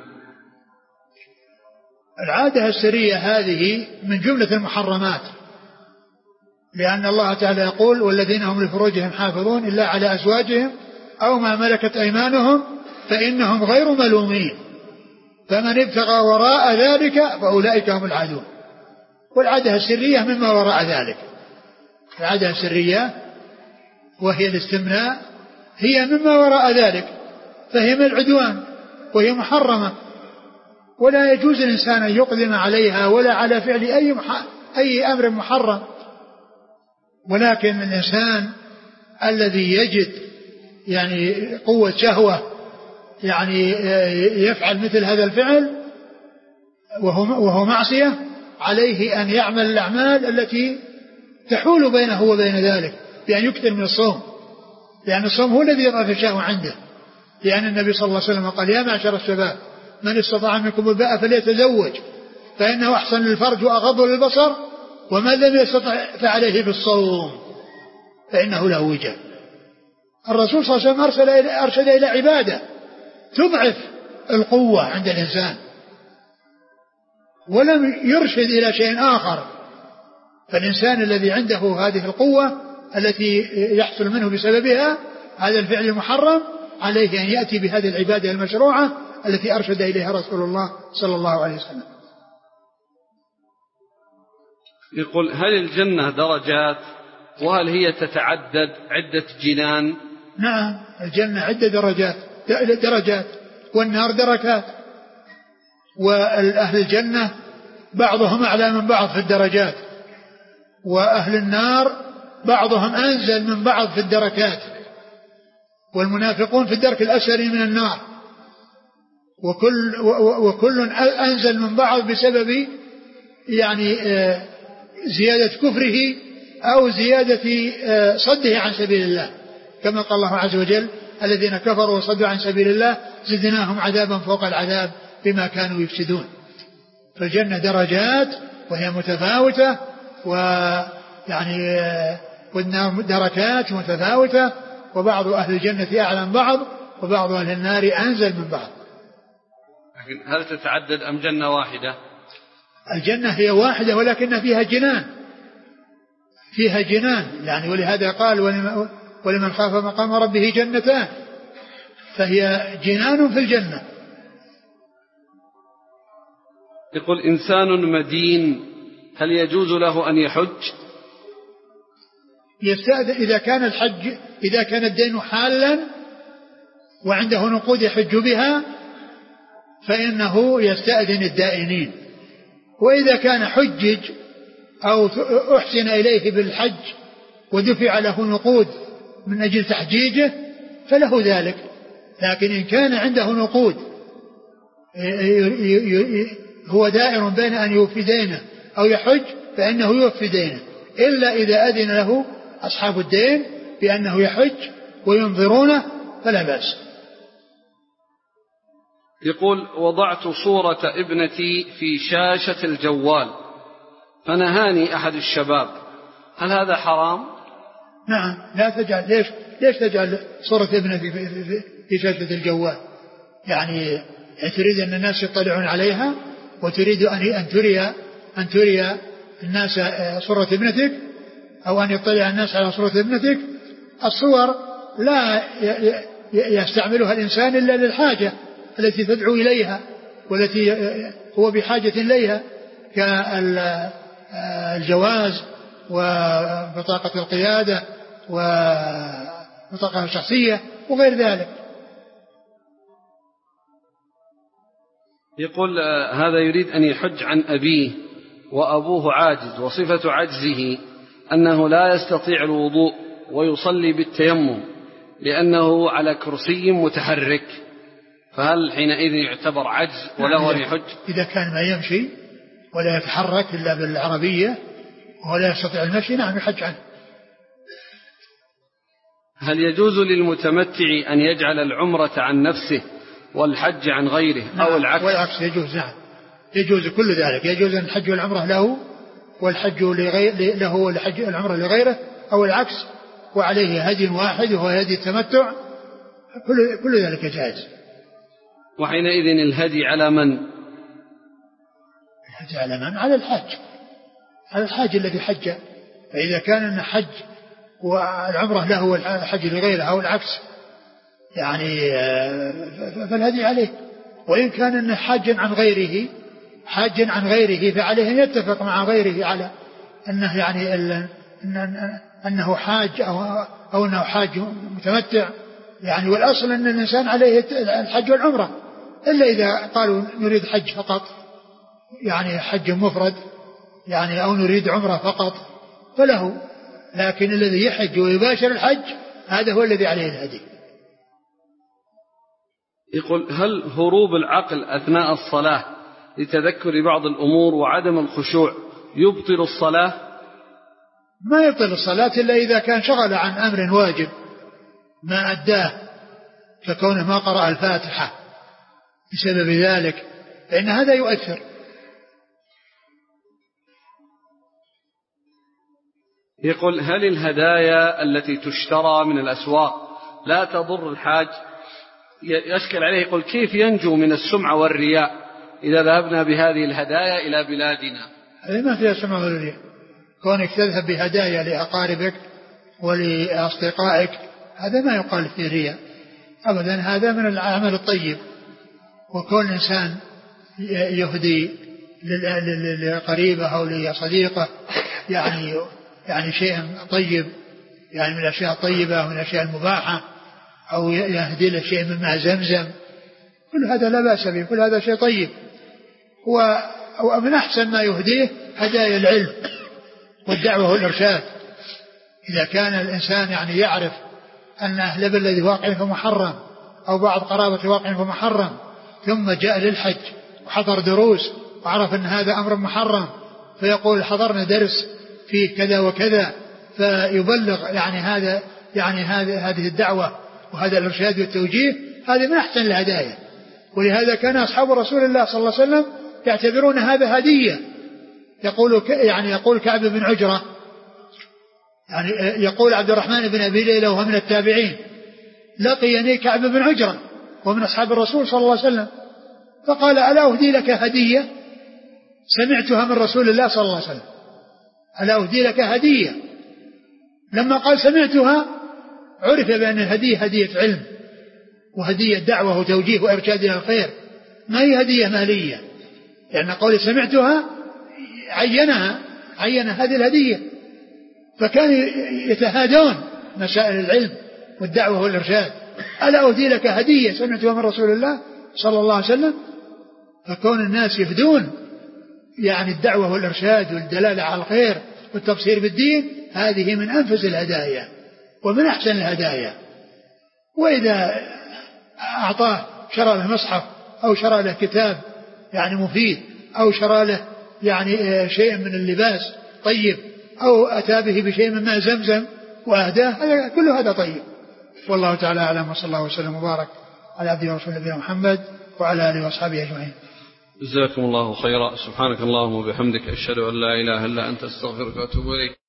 العادة السرية هذه من جملة المحرمات، لأن الله تعالى يقول: والذين هم لفروجهم حافظون إلا على أزواجهم أو ما ملكت أيمانهم فإنهم غير ملومين، فمن ابتغى وراء ذلك فأولئك هم العادون. والعادة السرية مما وراء ذلك، العادة السرية وهي الاستمناء هي مما وراء ذلك، فهي من العدوان وهي محرمة، ولا يجوز الإنسان أن يقدم عليها ولا على فعل أي, مح... أي أمر محرم. ولكن الإنسان الذي يجد يعني قوة شهوة يعني يفعل مثل هذا الفعل وهو, وهو معصية، عليه أن يعمل الأعمال التي تحول بينه وبين ذلك، بأن يكثر من الصوم، لأن الصوم هو الذي يضعف الشهوة عنده، لأن النبي صلى الله عليه وسلم قال: يا معشر الشباب من استطاع منكم الباءة فليتزوج فإنه أحسن للفرج وأغض للبصر، ومن لم يستطع فعليه بالصوم فإنه له وجاء. الرسول صلى الله عليه وسلم أرسل إلى أرشد إلى عبادة تضعف القوة عند الإنسان، ولم يرشد إلى شيء آخر. فالإنسان الذي عنده هذه القوة التي يحصل منه بسببها هذا الفعل المحرم، عليه أن يأتي بهذه العبادة المشروعة التي أرشد إليها رسول الله صلى الله عليه وسلم. يقول: هل الجنة درجات، وهل هي تتعدد عدة جنان؟ نعم، الجنة عدة درجات درجات والنار دركات، وأهل الجنة بعضهم أعلى من بعض في الدرجات، وأهل النار بعضهم أنزل من بعض في الدركات، والمنافقون في الدرك الأسفل من النار، وكل وكل أنزل من بعض بسبب يعني زيادة كفره أو زيادة صده عن سبيل الله، كما قال الله عز وجل: الذين كفروا وصدوا عن سبيل الله زدناهم عذابا فوق العذاب بما كانوا يفسدون. فالجنة درجات وهي متفاوتة، ويعني والنار دركات متفاوتة، وبعض أهل الجنة أعلى من بعض، وبعض أهل النار أنزل من بعض. هل تتعدد أم جنة واحدة؟ الجنة هي واحدة ولكن فيها جنان، فيها جنان يعني، ولهذا قال: ولمن خاف مقام ربه جنتان، فهي جنان في الجنة. يقول: إنسان مدين هل يجوز له أن يحج؟ يستأذن إذا كان الحج إذا كان الدين حالا وعنده نقود يحج بها فإنه يستأذن الدائنين، وإذا كان حجج أو أحسن إليه بالحج ودفع له نقود من أجل تحجيجه فله ذلك. لكن إن كان عنده نقود هو دائر بين أن يوفي دينه أو يحج فإنه يوفي دينه، إلا إذا أذن له أصحاب الدين بأنه يحج وينظرونه فلا بأس. يقول: وضعت صورة ابنتي في شاشة الجوال فنهاني أحد الشباب، هل هذا حرام؟ نعم، لا تجعل. ليش ليش تجعل صورة ابنتي في, في, في شاشة الجوال؟ يعني تريد أن الناس يطلعون عليها وتريد أن تري أن تري الناس صورة ابنتك، أو أن يطلع الناس على صورة ابنتك. الصور لا يستعملها الإنسان إلا للحاجة التي تدعو إليها والتي هو بحاجة إليها، كالجواز وبطاقة القيادة وبطاقة الشخصية وغير ذلك. يقول: هذا يريد أن يحج عن أبيه وأبوه عاجز، وصفة عجزه أنه لا يستطيع الوضوء ويصلي بالتيمم لأنه على كرسي متحرك، فهل حينئذ يعتبر عجز وله أن يحج؟ إذا كان ما يمشي ولا يتحرك إلا بالعربية ولا يستطيع المشي نعم يحج عنه. هل يجوز للمتمتع أن يجعل العمرة عن نفسه والحج عن غيره نعم، أو العكس؟ والعكس يجوز. نعم يجوز كل ذلك، يجوز أن الحج والعمرة له والحج لغير له والحج العمرة لغيره أو العكس، وعليه هدي واحد وهو هدي التمتع، كل كل ذلك جائز. وحينئذ الهدي على من؟ الهدي على من؟ على الحاج، على الحاج الذي حج. فإذا كان أن حج والعمرة له والحج لغيره أو العكس يعني فالهدي عليه. وإن كان أنه حاج عن غيره حاج عن غيره فعليه أن يتفق مع غيره على أنه يعني أنه حاج أو, أو أنه حاج متمتع، يعني والأصل أن الإنسان عليه الحج والعمرة، إلا إذا قالوا نريد حج فقط، يعني حج مفرد يعني أو نريد عمرة فقط فله، لكن الذي يحج ويباشر الحج هذا هو الذي عليه الهدي. يقول هل هروب العقل أثناء الصلاة لتذكر بعض الأمور وعدم الخشوع يبطل الصلاة؟ ما يبطل الصلاة إلا إذا كان شغل عن أمر واجب ما أداه، ككونه ما قرأ الفاتحة بسبب ذلك، فإن هذا يؤثر. يقول هل الهدايا التي تشترى من الأسواق لا تضر الحاج؟ يشكل عليه، يقول كيف ينجو من السمعة والرياء إذا ذهبنا بهذه الهدايا إلى بلادنا؟ هذه ما فيها سمعة والرياء، كونك تذهب بهدايا لأقاربك ولأصدقائك هذا ما يقال فيه رياء أبدا، هذا من العمل الطيب. وكون الإنسان يهدي لقريبه أو لصديقه يعني يعني شيء طيب، يعني من الأشياء الطيبة ومن الأشياء المباحة، أو يهدي له شيء من ماء زمزم، كل هذا لا بأس به، كل هذا شيء طيب. ومن أحسن ما يهديه هدايا العلم والدعوة والإرشاد. إذا كان الإنسان يعني يعرف أن أهل بلد واقع فمحرم أو بعض قرابة واقع فمحرم، ثم جاء للحج وحضر دروس وعرف أن هذا أمر محرم، فيقول حضرنا درس فيه كذا وكذا، فيبلغ يعني هذا يعني هذا هذه الدعوة وهذا الإرشاد والتوجيه، هذه من أحسن الهدايا. ولهذا كان أصحاب رسول الله صلى الله عليه وسلم يعتبرون هذا هدية. يقول يعني يقول كعب بن عجرة، يعني يقول عبد الرحمن بن أبي ليلى وهو من التابعين، لقيني كعب بن عجرة ومن أصحاب الرسول صلى الله عليه وسلم، فقال ألا أهدي لك هدية سمعتها من رسول الله صلى الله عليه وسلم، ألا أهدي لك هدية. لما قال سمعتها عرف بأن الهدية هدية علم وهدية دعوة وتوجيه وإرشاد إلى الخير، ما هي هدية مالية، لأن قول سمعتها عينها عين هذه الهدية. فكانوا يتهادون مسائل العلم والدعوة والإرشاد، ألا أهدي لك هدية سمعتها من رسول الله صلى الله عليه وسلم. فكون الناس يفدون يعني الدعوة والإرشاد والدلالة على الخير والتبصير بالدين، هذه من أنفس الهدايا ومن أحسن الهدايا. وإذا أعطاه شرى له مصحف أو شرى له كتاب يعني مفيد أو شرى له يعني شيء من اللباس طيب أو أتى به بشيء من ماء زمزم وأهداه، كل هذا طيب. والله تعالى أعلم، وصلى الله وسلم وبارك على عبده ورسوله نبينا محمد وعلى آله وأصحابه أجمعين. جزاكم الله خيرا. سبحانك اللهم وبحمدك أشهد أن لا إله إلا أنت أستغفرك وأتوب إليك.